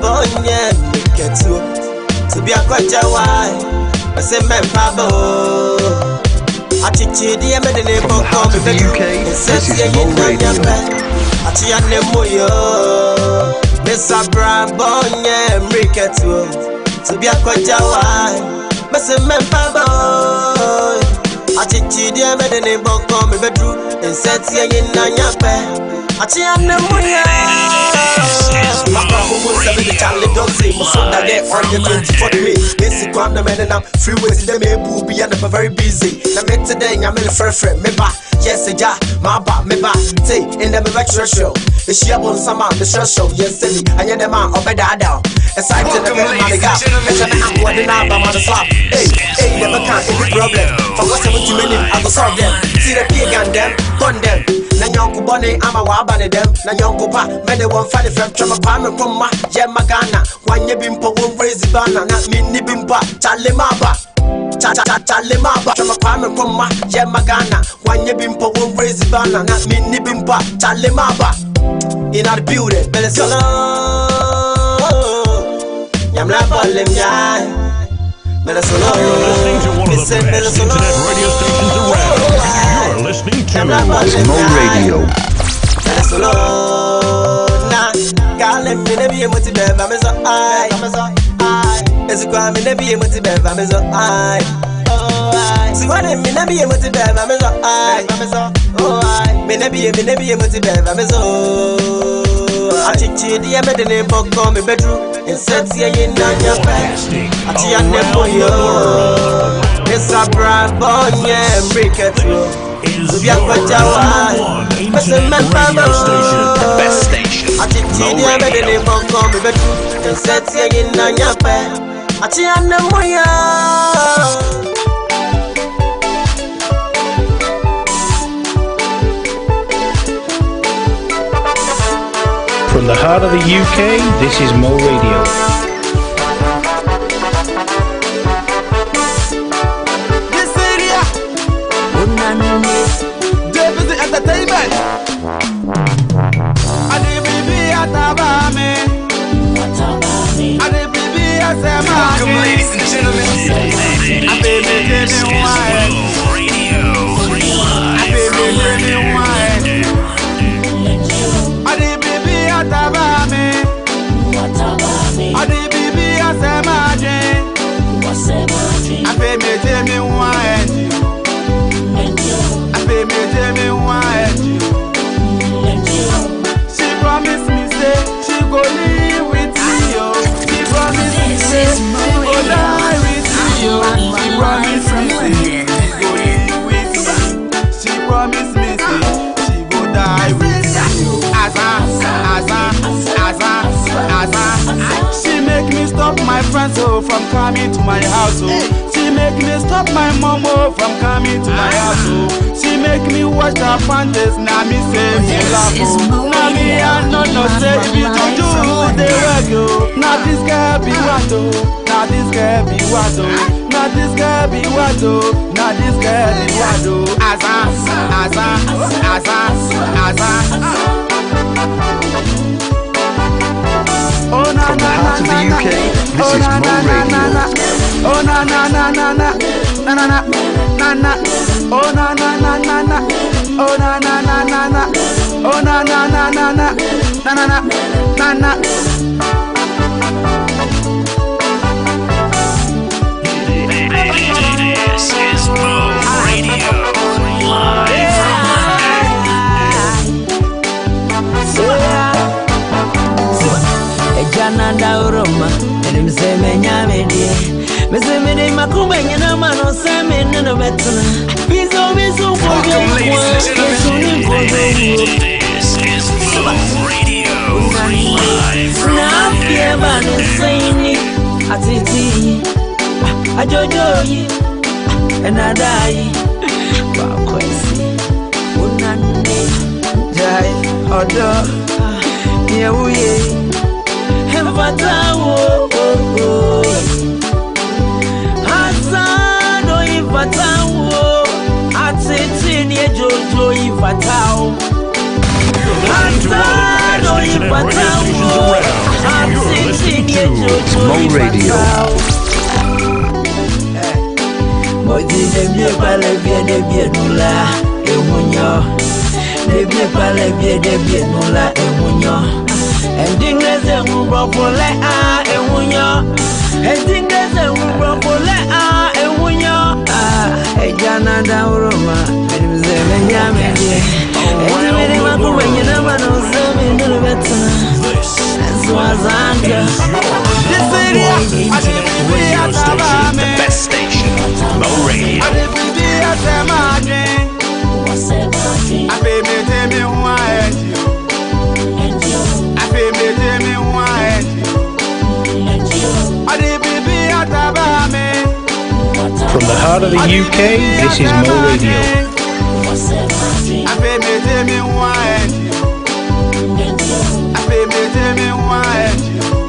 S11: be a quachawa. I say, man, Pabo. I teach you the American
S9: From the heart of the UK, this is Mo Radio.
S11: I teach you the Moyo. Miss Abrabo, yeah, Mriketu. To be a quachawa. I say, man, Pabo. I teach you the American bedroom. And set you in Nanya. Achiane moya Maka humu sabi the Charlie Dogsy Musoda get on the 24th May Basic one the men and I'm freeways They may be and I'm very busy Na me today I'm in a friend Me ba, yes ja, ma ba, me ba Say, in the me show It's she upon some man, the show Yes, silly, I am the man, obeda down Excited the man, the gap It's an act, what the knob, I'm on the slap Hey, never can't, any problem For what's too many, I go solve them See the pig and them, gun them Na nyonku bone ama wabane dem Na nyonku pa mede won fadi fem Trama pa me kuma ye magana Wanye bimpo won raise bana Na mini bimpa chale maba Chale maba Trama pa me kuma ye magana Wanye bimpo won raise bana Na mini bimpa chale maba In the building Bele solo Nyamla bolem nyai Bele solo
S6: Listening to one of the best internet radio stations around. You're listening to
S9: Mo Radio.
S11: Solo na kale mine bi emoti be ba me so ai ezikwa mine bi emoti be ba me so ai siwane mine bi emoti be ba me so ai mine bi emoti be ba me so achichi di emede ne boko me bedru inseti ye na nya pe achi ane moyo esa bra bonye mriketu Zubia Kwajawa,
S6: the best station.
S11: I think you never did it, but come with the truth. And set you in your bed. I think I'm
S2: From the heart of the UK, this is Mo Radio.
S13: Entertainment. Ade bibi atabame. Ade bibi asema.
S20: Welcome, ladies and gentlemen.
S13: Ade bibi wine. Ade bibi wine. Ade bibi atabame. Ade bibi asema je. Ade bibi wine. Me want you. She promised me say she go live with me, yo. She promised me say she go die with me, yo. She promised me say she go live with me. She promised me say she go die with me, yo. She make me stop my friends from coming to my house, She make me stop my mom from coming to my house, She make me wash her panties, now me say me love, Now me I no say if you to do the work, Now this girl be what, Now this girl be what, Now this girl be what, Now this girl be what, Oh na na na na na. Oh na na na na na. Oh na na na na na. Na na na na na. Oh na na na na na. Oh na na na na na. Oh na na na na na. Na na na na na.
S6: This is Mo Radio, live from
S18: Jananda Uroma, and him say, Menyamedi, Mizemedi Makuba, and a man on Salmon and a veteran. He's always so for you.
S6: This is Mo Radio, live from
S18: I jojo and I die. Unande, die, odo, yeah, we. Ivatawo, Hasano Ivatawo, Atitini Jojo Ivatawo, Hasano Ivatawo, Atitini Jojo Ivatawo. Odi debie pale bie debie nula emunyo. Debie pale bie debie nula emunyo. Endingleze mbropole emunyo. Endingleze mbropole emunyo. Ejana da uroma benimze benyameye. Enyamere makumenye namano zame nulubeta. Swazanga. This area,
S6: the best station, Mo Radio.
S13: I feel me, tell me who I am. I feel me, tell me who I am.
S2: From the heart of the UK, this is Mo Radio.
S13: I feel me, tell me who I am. I feel me, tell me who I am.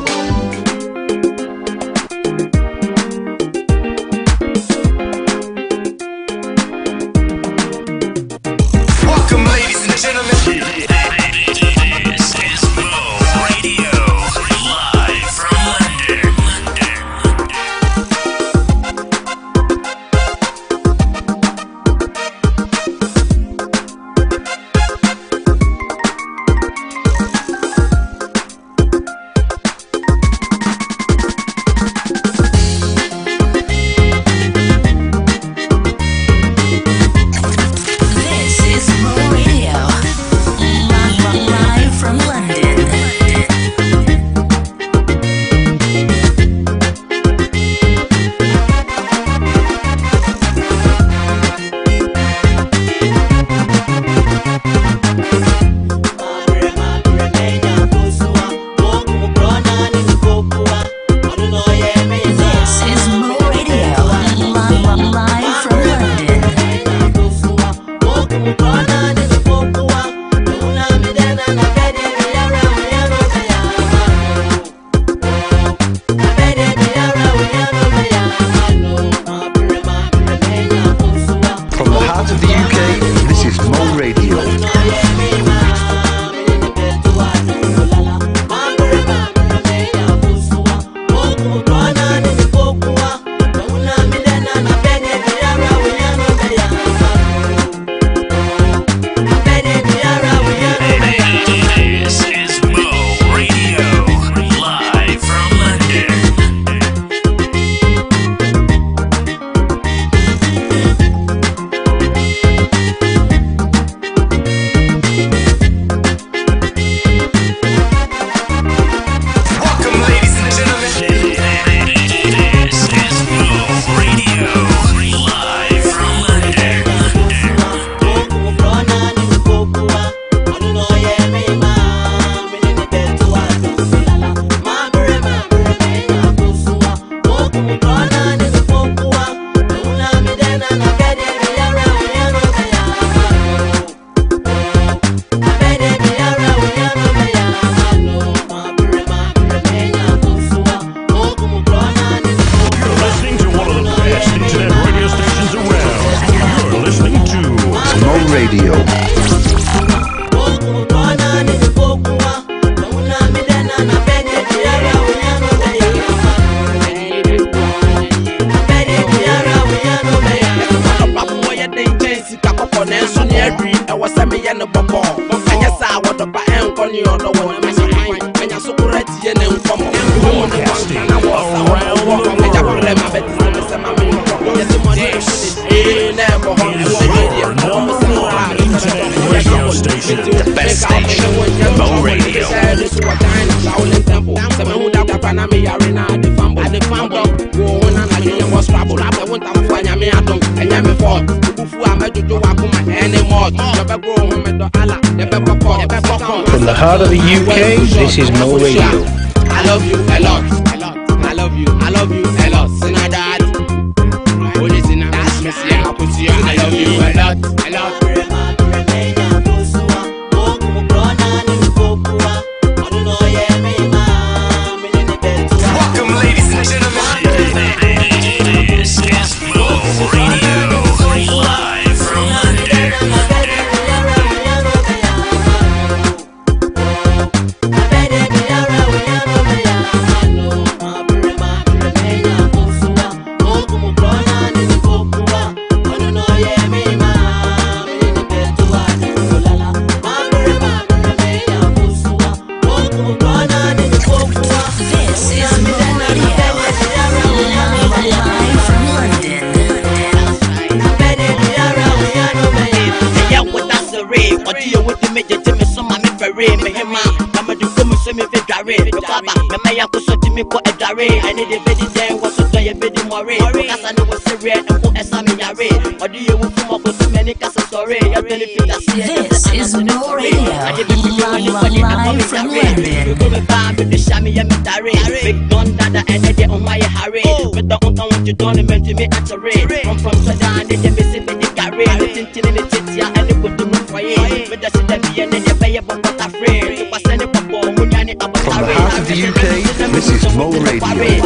S6: Welcome, ladies and gentlemen. This is Mo Radio, live from London.
S2: From the heart of the UK, this is Mo Radio.
S5: I love you a lot. I love you a lot. Sinadad. Only sinadad. That's me, see, I put you. I love you a lot.
S6: Welcome, ladies and gentlemen. This is Mo Radio, live from London.
S21: ya kusoti mi ko edare. I need a bedi den was so ye bedi more. Because I know what's serious and who esa me yare. Or do you move from up to many casa story? I really feel that
S4: This is Mo Radio, live from London.
S21: You go me bam with the shami ya me tare. Big gun dada and they on my Harry. But the only one you don't meant to me at a rate. From Sudan they me see me the carry. The tintin in the titia and the good to move for you. But that's the be and they pay about what afraid. From
S9: the heart of the UK, this is Mo Radio.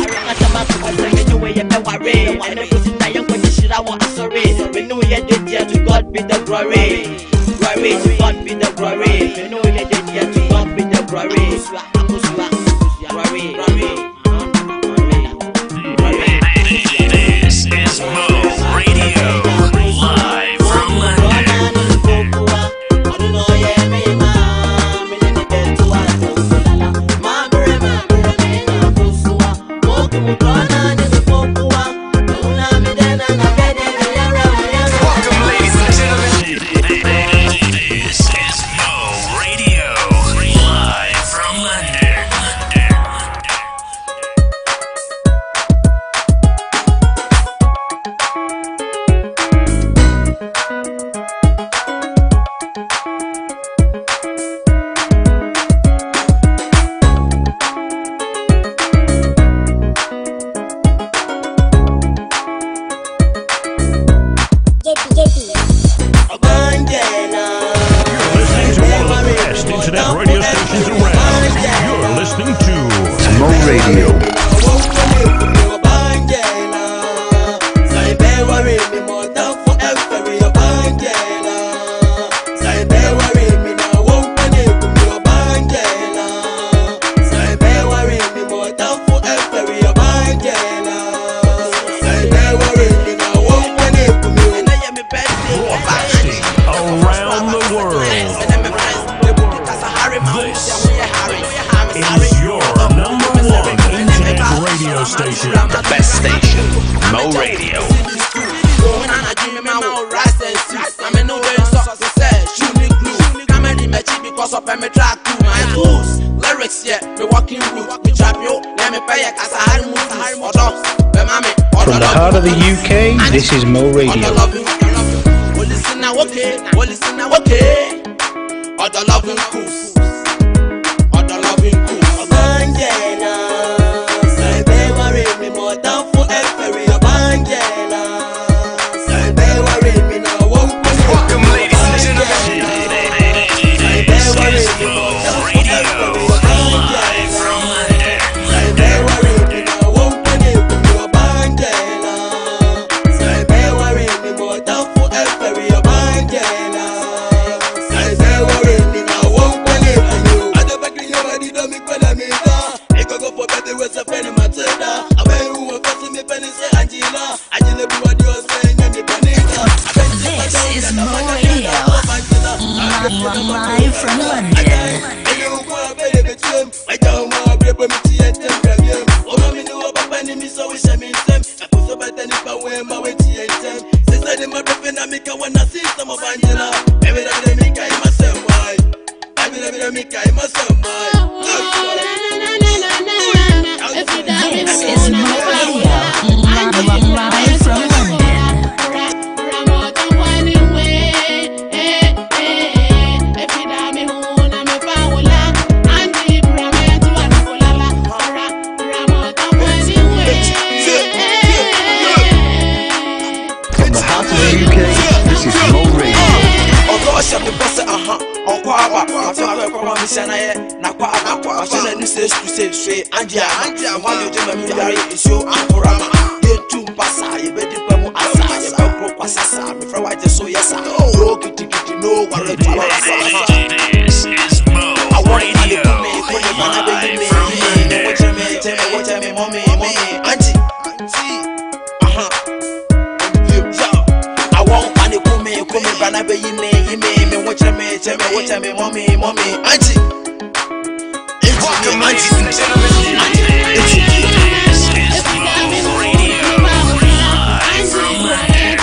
S21: To God be the glory. Glory to God be the glory. You know you did yet to God be the glory.
S20: This is Mo Radio, live from London.
S3: Welcome, ladies and gentlemen.
S20: This is Mo Radio, live from London.
S6: Internet radio stations around. You're listening to
S9: Mo Radio.
S6: around the world. This is your #1 internet radio station.
S20: The best station, Mo Radio.
S5: Lyrics, yeah, me walking route, me trap yo, let me pay a casa hari moves,
S14: From the heart of the UK, this is Mo Radio.
S5: listen now, okay, listen now, okay. Other loving cruise, other loving cruise. Bangela, say they worry me more than for every Bangela. Say they worry me now, won't welcome, ladies and gentlemen. Say they worry me more than for every Bangela. Say they worry me now, won't Bangela. Say they worry me more than for every Bangela. Say they worry me now, won't I don't back in your body, don't make fun of me. I go for better with a penny matilda. I wear who was passing me penny say Angela. I didn't know what you were saying, and the penny.
S4: This is Mo Radio, live from London.
S5: I don't want to be able to premium. Oh, mommy, know about penny, me so we share me them. I put so bad and if I wear my way to them. Since I did my breath, I make a one I see some of Angela. Every day they make I myself, why? Every day they make I myself, why?
S4: This is Mo Radio, live from London.
S9: From the heart of the UK, this is Mo Radio.
S5: Although I shall be bossy, on Quaba, until I promise and I Aqua, I shall not say to say, Andia, while you do my is your Ankorama. You two passa, you better come as I broke Passasa, before I just saw yes, I know, no what it
S20: This is Mo Radio, live
S5: mommy, auntie, I won't panic, come Bana be you me, watch me, tell me what me, mommy, auntie. Welcome, ladies and gentlemen.
S20: This is Mo Radio, live from London.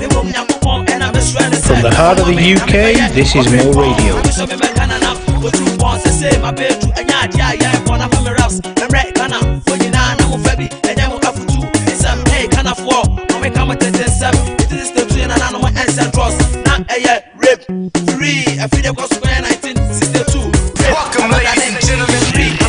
S2: From the heart of the UK, this is Mo Radio.
S8: Welcome, ladies and gentlemen.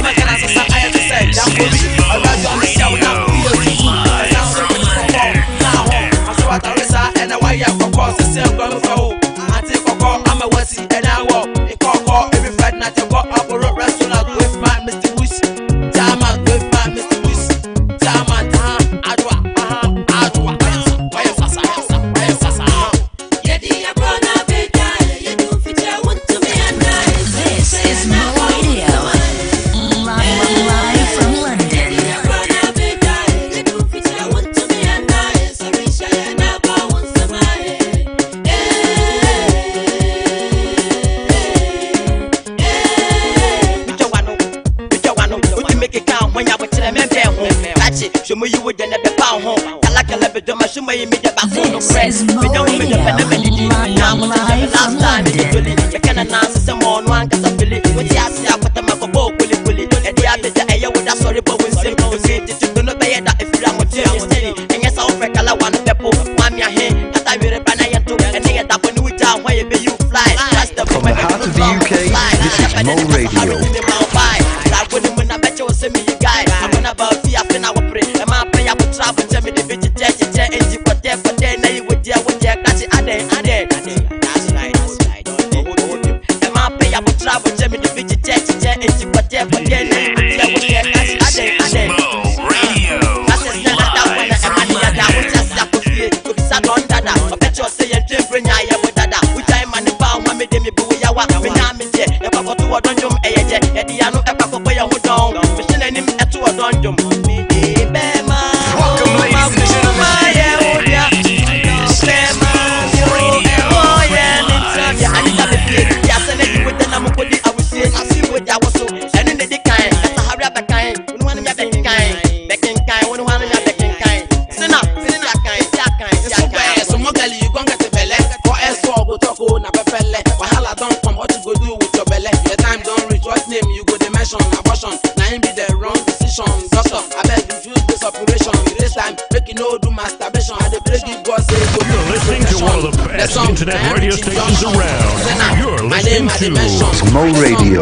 S6: Internet radio stations around. You're listening to
S9: Mo Radio.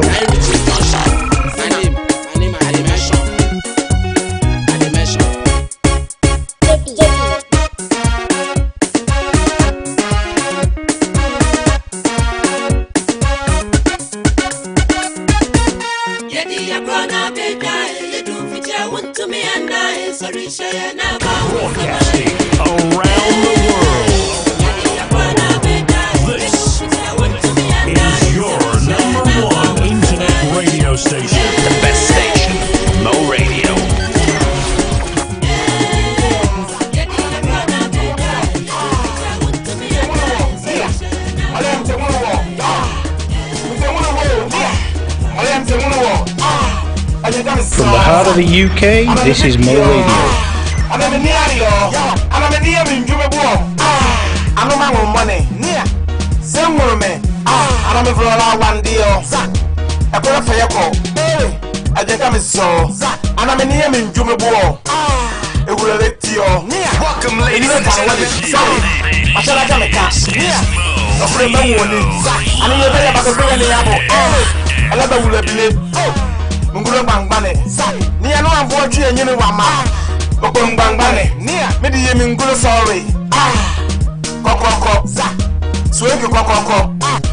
S6: Broadcasting around the world. Station.
S20: The best station, Mo Radio.
S2: From the heart of the UK, this is Mo Radio.
S7: Akora fayako ajeka me so ana me niye me ndwome bo ewura letio
S8: welcome ladies and gentlemen
S7: ashara jameka ofre ma woni ana ye bele ba ko bele ne yabo ala ba wura bile nguro gbangbane ni ya no anfo tue nyine wa ma kokon gbangbane me di ye me nguro sorry kokoko so eke kokoko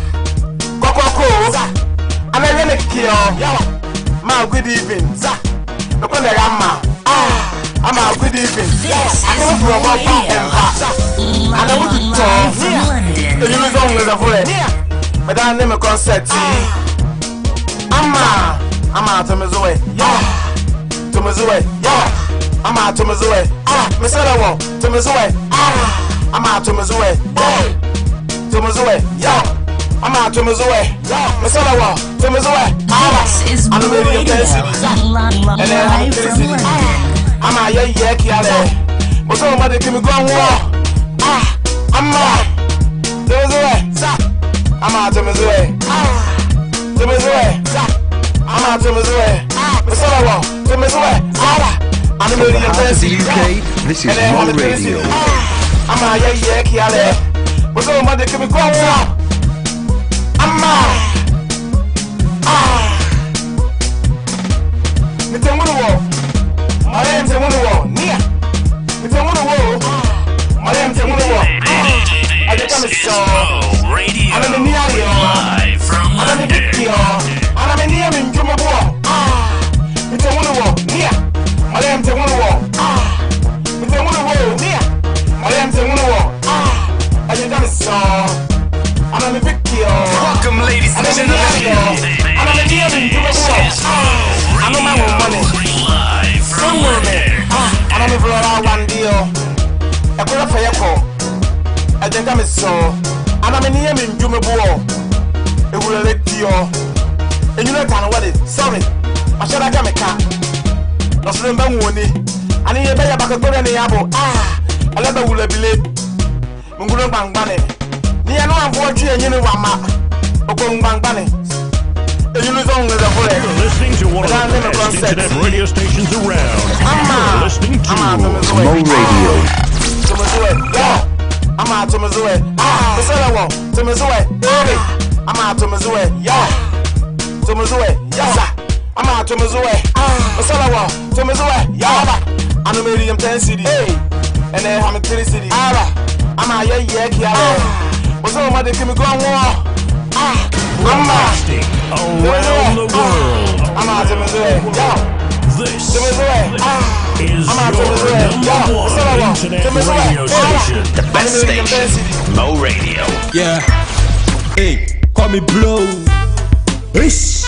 S7: I'm a really kill. Ma, good evening. Look on the Rama. I'm a good evening. I come from a and I want to talk. The news on with a voice. But I name a concert. I'm out to Missouri. To Missouri. I'm out to Missouri. Miss Ella, to Missouri. I'm out to Missouri. To Missouri. I'm out to Missouri. Miss Ella, to Missouri. I'm a radio person. And then I'm crazy. I'm a yeah, Kiale. But somebody give me go war.
S9: The UK, this is Mo Radio.
S20: Live from London.
S3: Welcome, ladies and gentlemen. I know my own money.
S20: Live from London.
S3: I don't even know one deal. I put up for your call. I think I'm so. And I'm in here in Jumabo. It will let you. And you know what it. Sorry. I should have come a cat. Lost them money. I need a better back of the apple. I love the wool believe. Mungu bang bunny. Near no one watching and you know what ma. Okong bang bunny. You lose on the whole.
S6: You're listening to one of the best internet radio stations around. You're listening to
S9: Mo Radio.
S3: I'm out to Missouri. To Missouri. I'm out to Missouri. To Missouri. I'm out to Missouri. To Missouri. I'm a medium 10 city. And then I'm a 3 city. I'm out here. What's all my day? Can we go on war?
S6: broadcasting around the world.
S3: I'm out to Missouri.
S6: This is your number one internet radio station.
S20: The best station, Mo Radio.
S18: Yeah. Hey, call me Blow. Ish.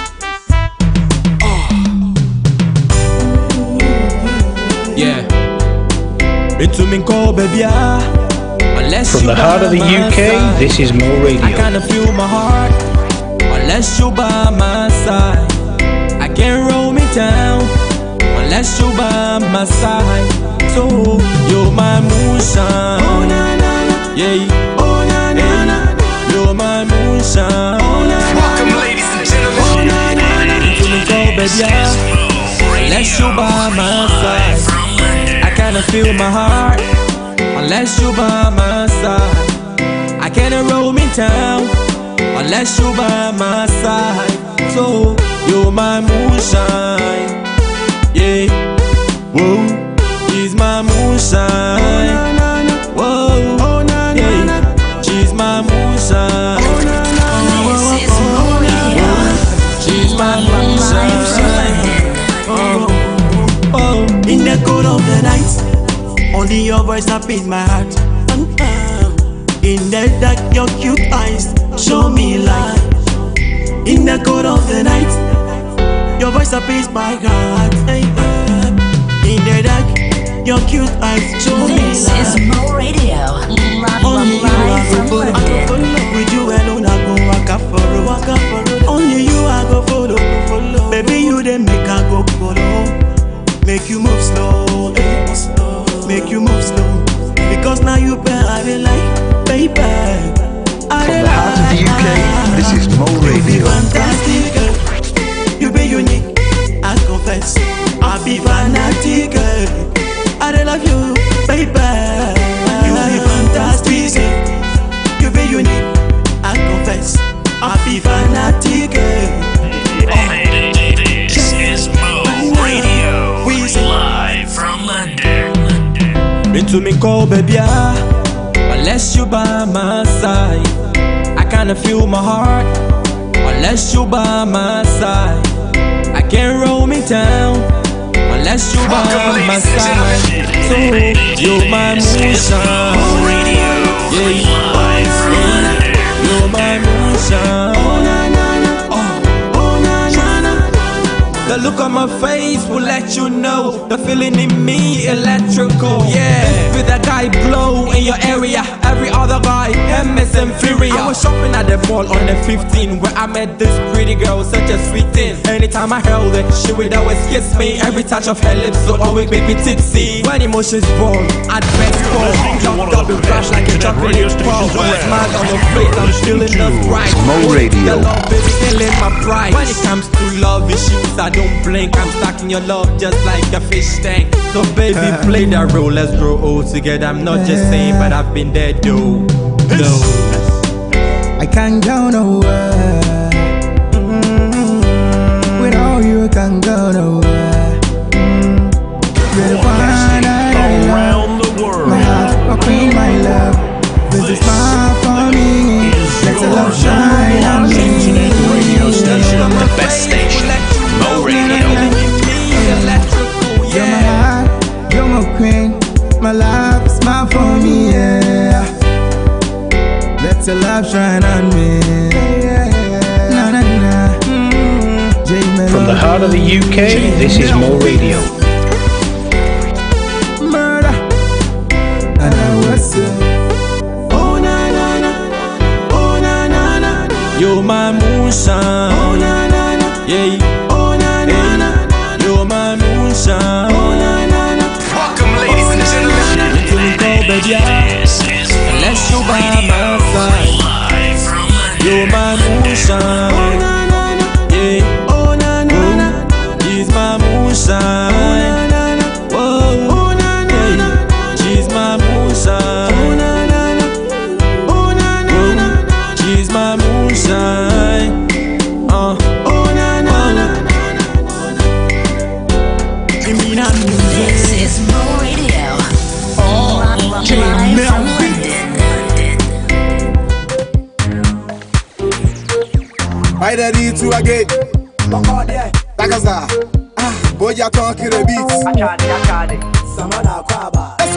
S18: Yeah. It's me call baby.
S2: From the heart of the UK, this is Mo Radio.
S18: I kinda feel my heart. Unless you by my side, I can't roll me down. Unless you by my side, so you're my moonshine. Oh na na na, yeah. Oh na na na, you're my moonshine. Oh na na.
S3: Welcome, ladies and gentlemen.
S18: Oh na na na, you me go baby. Unless you by my side, I kinda feel my heart. Unless you by my side, I can't roll me down. Unless you by my side, so you're my moonshine. Yeah, whoa, she's my moonshine. Whoa, yeah, she's my moonshine. She's my moonshine. Oh, in the cold of the night, only your voice that beats my heart. In the dark, your cute eyes show me light. In the cold of the night, your voice that beats my heart. In the dark, your cute eyes show me light.
S4: This is Mo Radio.
S18: Only you I go follow. With you alone I go waka follow. Only you I go follow. Baby you then make I go follow. Make you move slow, make you move slow. Because now you better like, baby.
S9: From the heart of the UK, this is Mo Radio.
S18: Fantastic, you be unique, I confess. I be fanatic, I love you, baby. You be fantastic, you be unique, I confess. I be fanatic.
S20: This is Mo Radio. Live from London.
S18: Into me call baby, unless you by my side, I kinda feel my heart. Unless you by my side, I can't roll me down. Unless you by my side, so you're my moonshine. Yeah, you're my moonshine. Oh na na na, oh na na na. The look
S5: look on my face will let you know the feeling in me electrical. Yeah, feel that guy blow in your area. Every other guy, MS inferior. I was shopping at the mall on the 15th where I met this pretty girl, such a sweet thing. Anytime I held her, she would always kiss me. Every touch of her lips would always make me tipsy. When emotions born, I'd best fall. Jumped up and flash like a chocolate ball. Smile on the face, I'm feeling the right.
S9: Mo Radio.
S5: The love baby killing my pride. When it comes to love issues, I don't blink. I'm stuck in your love just like a fish tank. So baby, play that role. Let's grow old together. I'm not just saying, but I've been there though. No,
S19: I can't go nowhere. Without you, I can't go nowhere. You're the one I
S6: around the world.
S19: My heart, my queen, my love. This is my for me. Let the love shine on me.
S20: Radio station, the best station, Mo Radio.
S19: You're my heart, you're my queen. My love, smile for me, yeah. Let your love shine on me. Na, na, na.
S2: From the heart of the UK, this is Mo Radio.
S19: Murder. And I was
S5: oh na na na, oh na na na. You're my moonshine. Oh na na na, yeah. Oh na na na, you're my moonshine. Oh na na na.
S20: Welcome, ladies and gentlemen.
S5: This is unless you by my side, you're my moonshine. Oh na na na, yeah. Oh na na na, she's my moonshine. Oh na na na, whoa. Oh na na na, she's my moonshine. Oh na na na, oh na na na, she's my moonshine. Oh na na na.
S4: This is Mo Radio. Live from London.
S12: I ready to again. Takaza. Boy, you can't kill the beats. Let's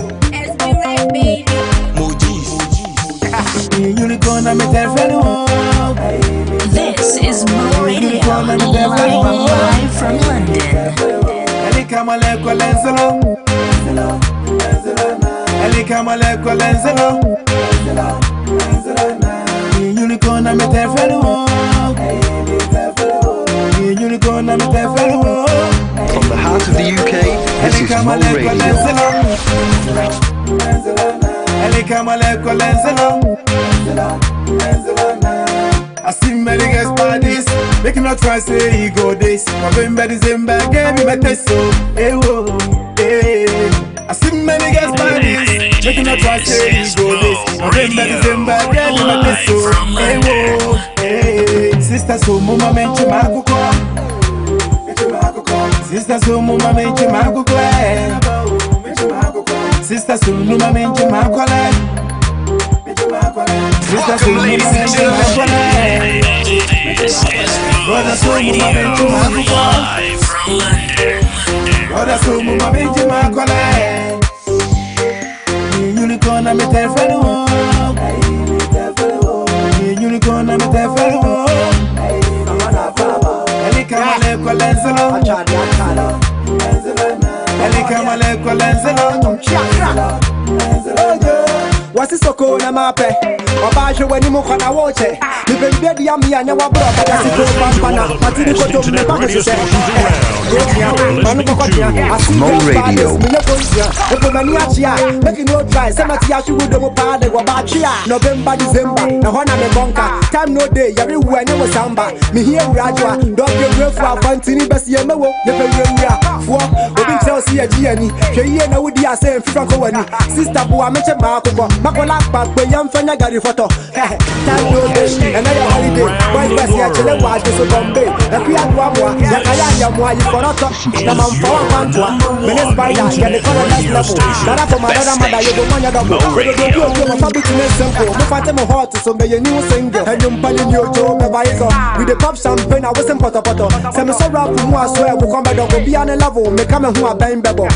S12: go. Unicorn, I'm a telephone.
S4: This is Mo Radio. Live from London.
S12: Elikamale kwa lenzelo. Elikamale kwa lenzelo. Unicorn, I'm a telephone. Unicorn, I'm a telephone.
S9: From the heart of the UK, this is Mo Radio.
S12: Elikamale kwa lenzelo. I see many guys bodies, making no try say he go this. My baby is in back, gave me my taste so. Hey whoa, hey. I see many guys bodies, making no try say he go this. My baby is in back, gave me my taste so. Hey whoa, hey. Sister so mama mention my kuko. Sister so mama mention my kuko. Sister so mama mention my kuko.
S20: Welcome, ladies and gentlemen. This is Mo Radio, live from London.
S12: Unicorn, I'm a telephone. Unicorn, I'm a telephone. Elikamale kwa lenzelo. Elikamale kwa lenzelo.
S1: Wasi soko na mape Wabaje weni muka na woche Nipembedi ya mianya wabro Kada siko pampana Matini koto mbako sise Manu kokotia
S9: Mo Radio.
S1: Mine konsia Epo mani achia Make no try Sema tiya shugu domo pade Wabachia November, December Na hona me bonka Time no day Yari uwe nye samba Mi hiye urajwa Doge mrefu Afantini besi ye mewo Nepe uya Fwo Obi Chelsea ya jieni Sheye na udi ya se Mfifan ko wani Sister buwa meche makuko Makola pakwe yamfanya gari photo. Time no day, and I holiday. Boy, best ya chile wa so Bombay. Na pia kwa mwa, ya kaya ya mwa yikoroto. Na mamfawa kwantwa. Mene spider, ya the color last level. Nara for madara mada yogo mwanya double. Wede do you mafabi tine simple. Mufate mo hot so me ye new single. And yung pali nyoto me baizo. We the pop champagne, I wasn't poto. Se me so rap mo I swear we come back go be on a level. Me come who a bang bebo.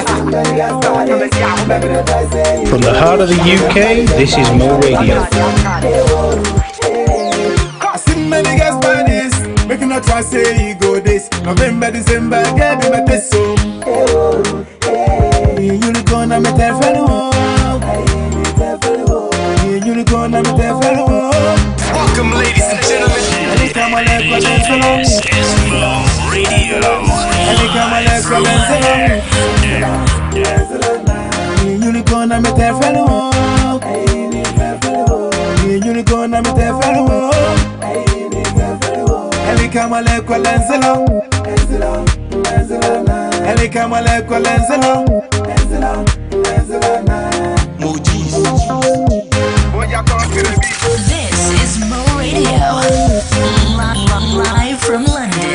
S2: From the heart of the UK, this is Mo Radio.
S12: I see many guys bodies, making not try say you go this. November, December, get me my best so. Unicorn, I'm a fellow. Unicorn, I'm a fellow.
S6: Welcome, ladies and gentlemen. This is Mo Radio.
S12: Unicorn, I'm a fellow. Unicorn, I'm a fellow.
S4: This is Mo Radio, live from London.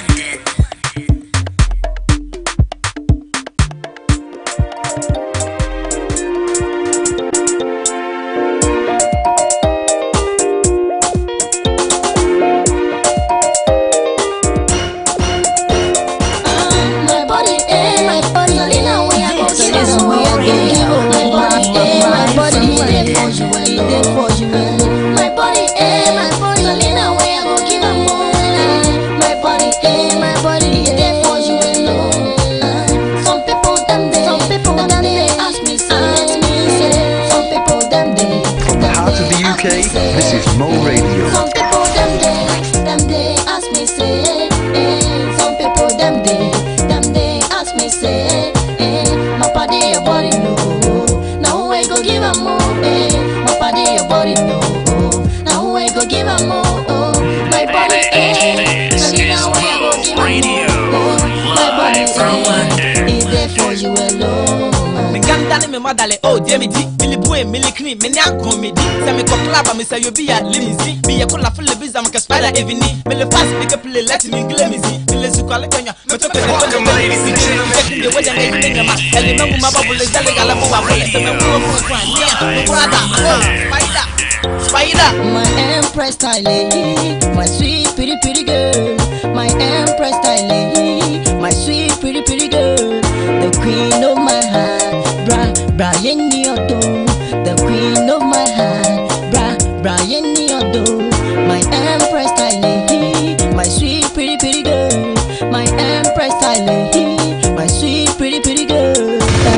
S9: This is Mo Radio.
S11: Some people them they ask me say, some people them they ask me say, my body your body no, now I go give 'em more, my body your body no, now I go give 'em more, my body
S6: This is Mo Radio. Live from London.
S11: is there for you alone.
S5: Me gandale me madale oh dear me di Billy boy me likni me nya go me di say me ko club me say you be a limousine be a kola full visa me ka spider evini me le fast pick up play let me glamzy me le zuka le kanya me to
S6: Welcome, ladies and gentlemen.
S5: the way they make me ma ele me ma bubble le zale gala mo wa pole se me wo mo fan yeah brother spider
S11: my empress style, my sweet pretty girl, my empress style, my sweet pretty girl, the queen of my heart, Brian Niodo, the queen of my heart, Brian Niodo, my empress style, my sweet pretty girl, my empress style, my sweet pretty girl.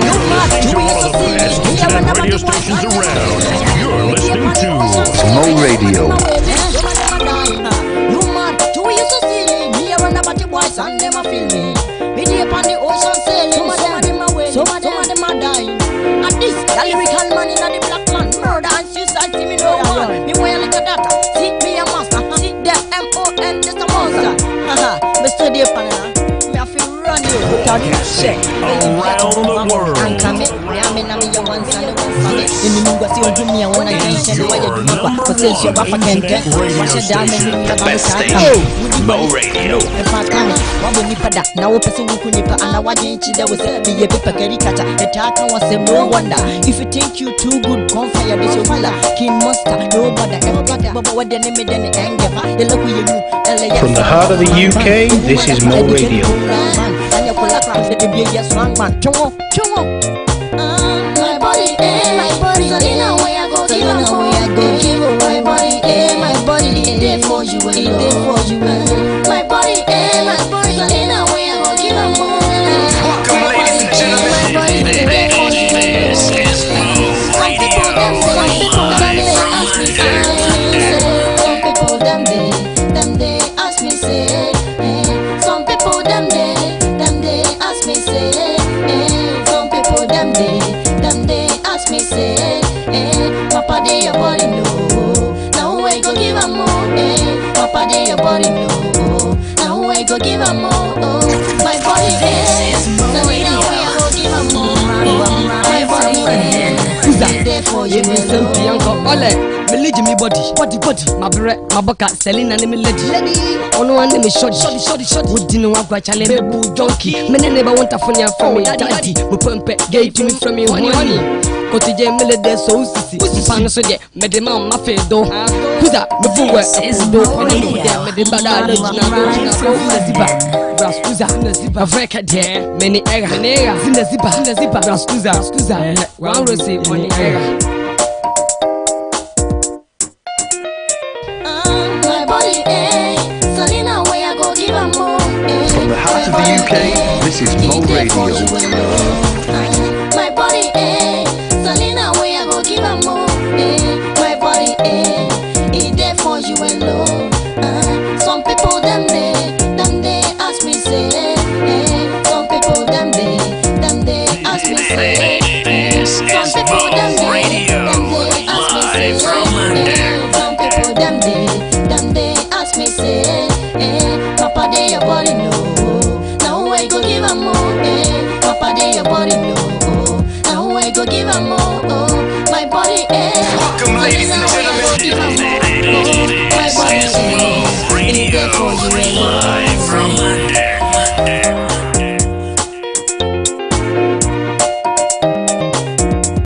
S6: Radio stations around. You're listening to
S9: Mo Radio.
S11: You mad? Do you so silly? Me a run about the boys and them a feel me. Me deep on the ocean sailing. Some of them a wailing. Some of them a dying. And this the lyrical man in the black man murder and suicide. See me no one. Me wear like a data. See me a master. See them M.O.N. just a monster. Haha. Me study up on it. Me a feel run you. Shit.
S6: Around the world.
S11: And come in. Me a me na me a one son of one son. In the moon go see you do me a one against you. Why you do me back? But since you're back again, watch your diamond.
S6: The best station. Mo Radio.
S11: If I can, what will you put that? Now, person who couldn't put and I didn't see there was a be a paper caricature. A tartan was a no wonder. If you think you too good, come fire this your willa. King Monster, nobody ever got that. But what the name of the anger? You look with you.
S14: From the heart of the UK, this is Mo Radio.
S11: And you pull up the big yes, one man. Chongo. My body, my body. So you know where I go, you know where I go. My body, my body. It's there for you, it's there for you. My body, my body. So you know where I go, give 'em more.
S6: Welcome, ladies and gentlemen. This is Mo Radio.
S11: Some people them they ask me say, some people them they ask me say, some people them they ask me say, Papa dey your body no, now I go give 'em more, Papa dey your body no, now I go give 'em more, my body is now I go give 'em more, my body is there for you.
S15: Me lead me body, my bread, my bucket, selling and me lady. On one name is short. Would dinner walk by challenge, baby, donkey. Many never want a funny from me, daddy. We pump it, gave to me from me, honey. Go to Jam Millade, so sissy. Pan so yet, made the man my face do. Who's that? The boy is do, made the bad Rascuza, a freak there, many egg, Zinaziba, Rascuza, one receipt, one egg.
S11: My body, Selena, where I
S9: This is Mo Radio.
S4: My body, Selena, where I go give a more. My body, it there for you alone. Some people them they ask me say. Some people them they ask me say. Some people them they ask me say. Some people them they ask me say. Papa, they your body no. Now I go give a more. Papa, they your body no. Now I go give a more. My body,
S8: welcome, ladies and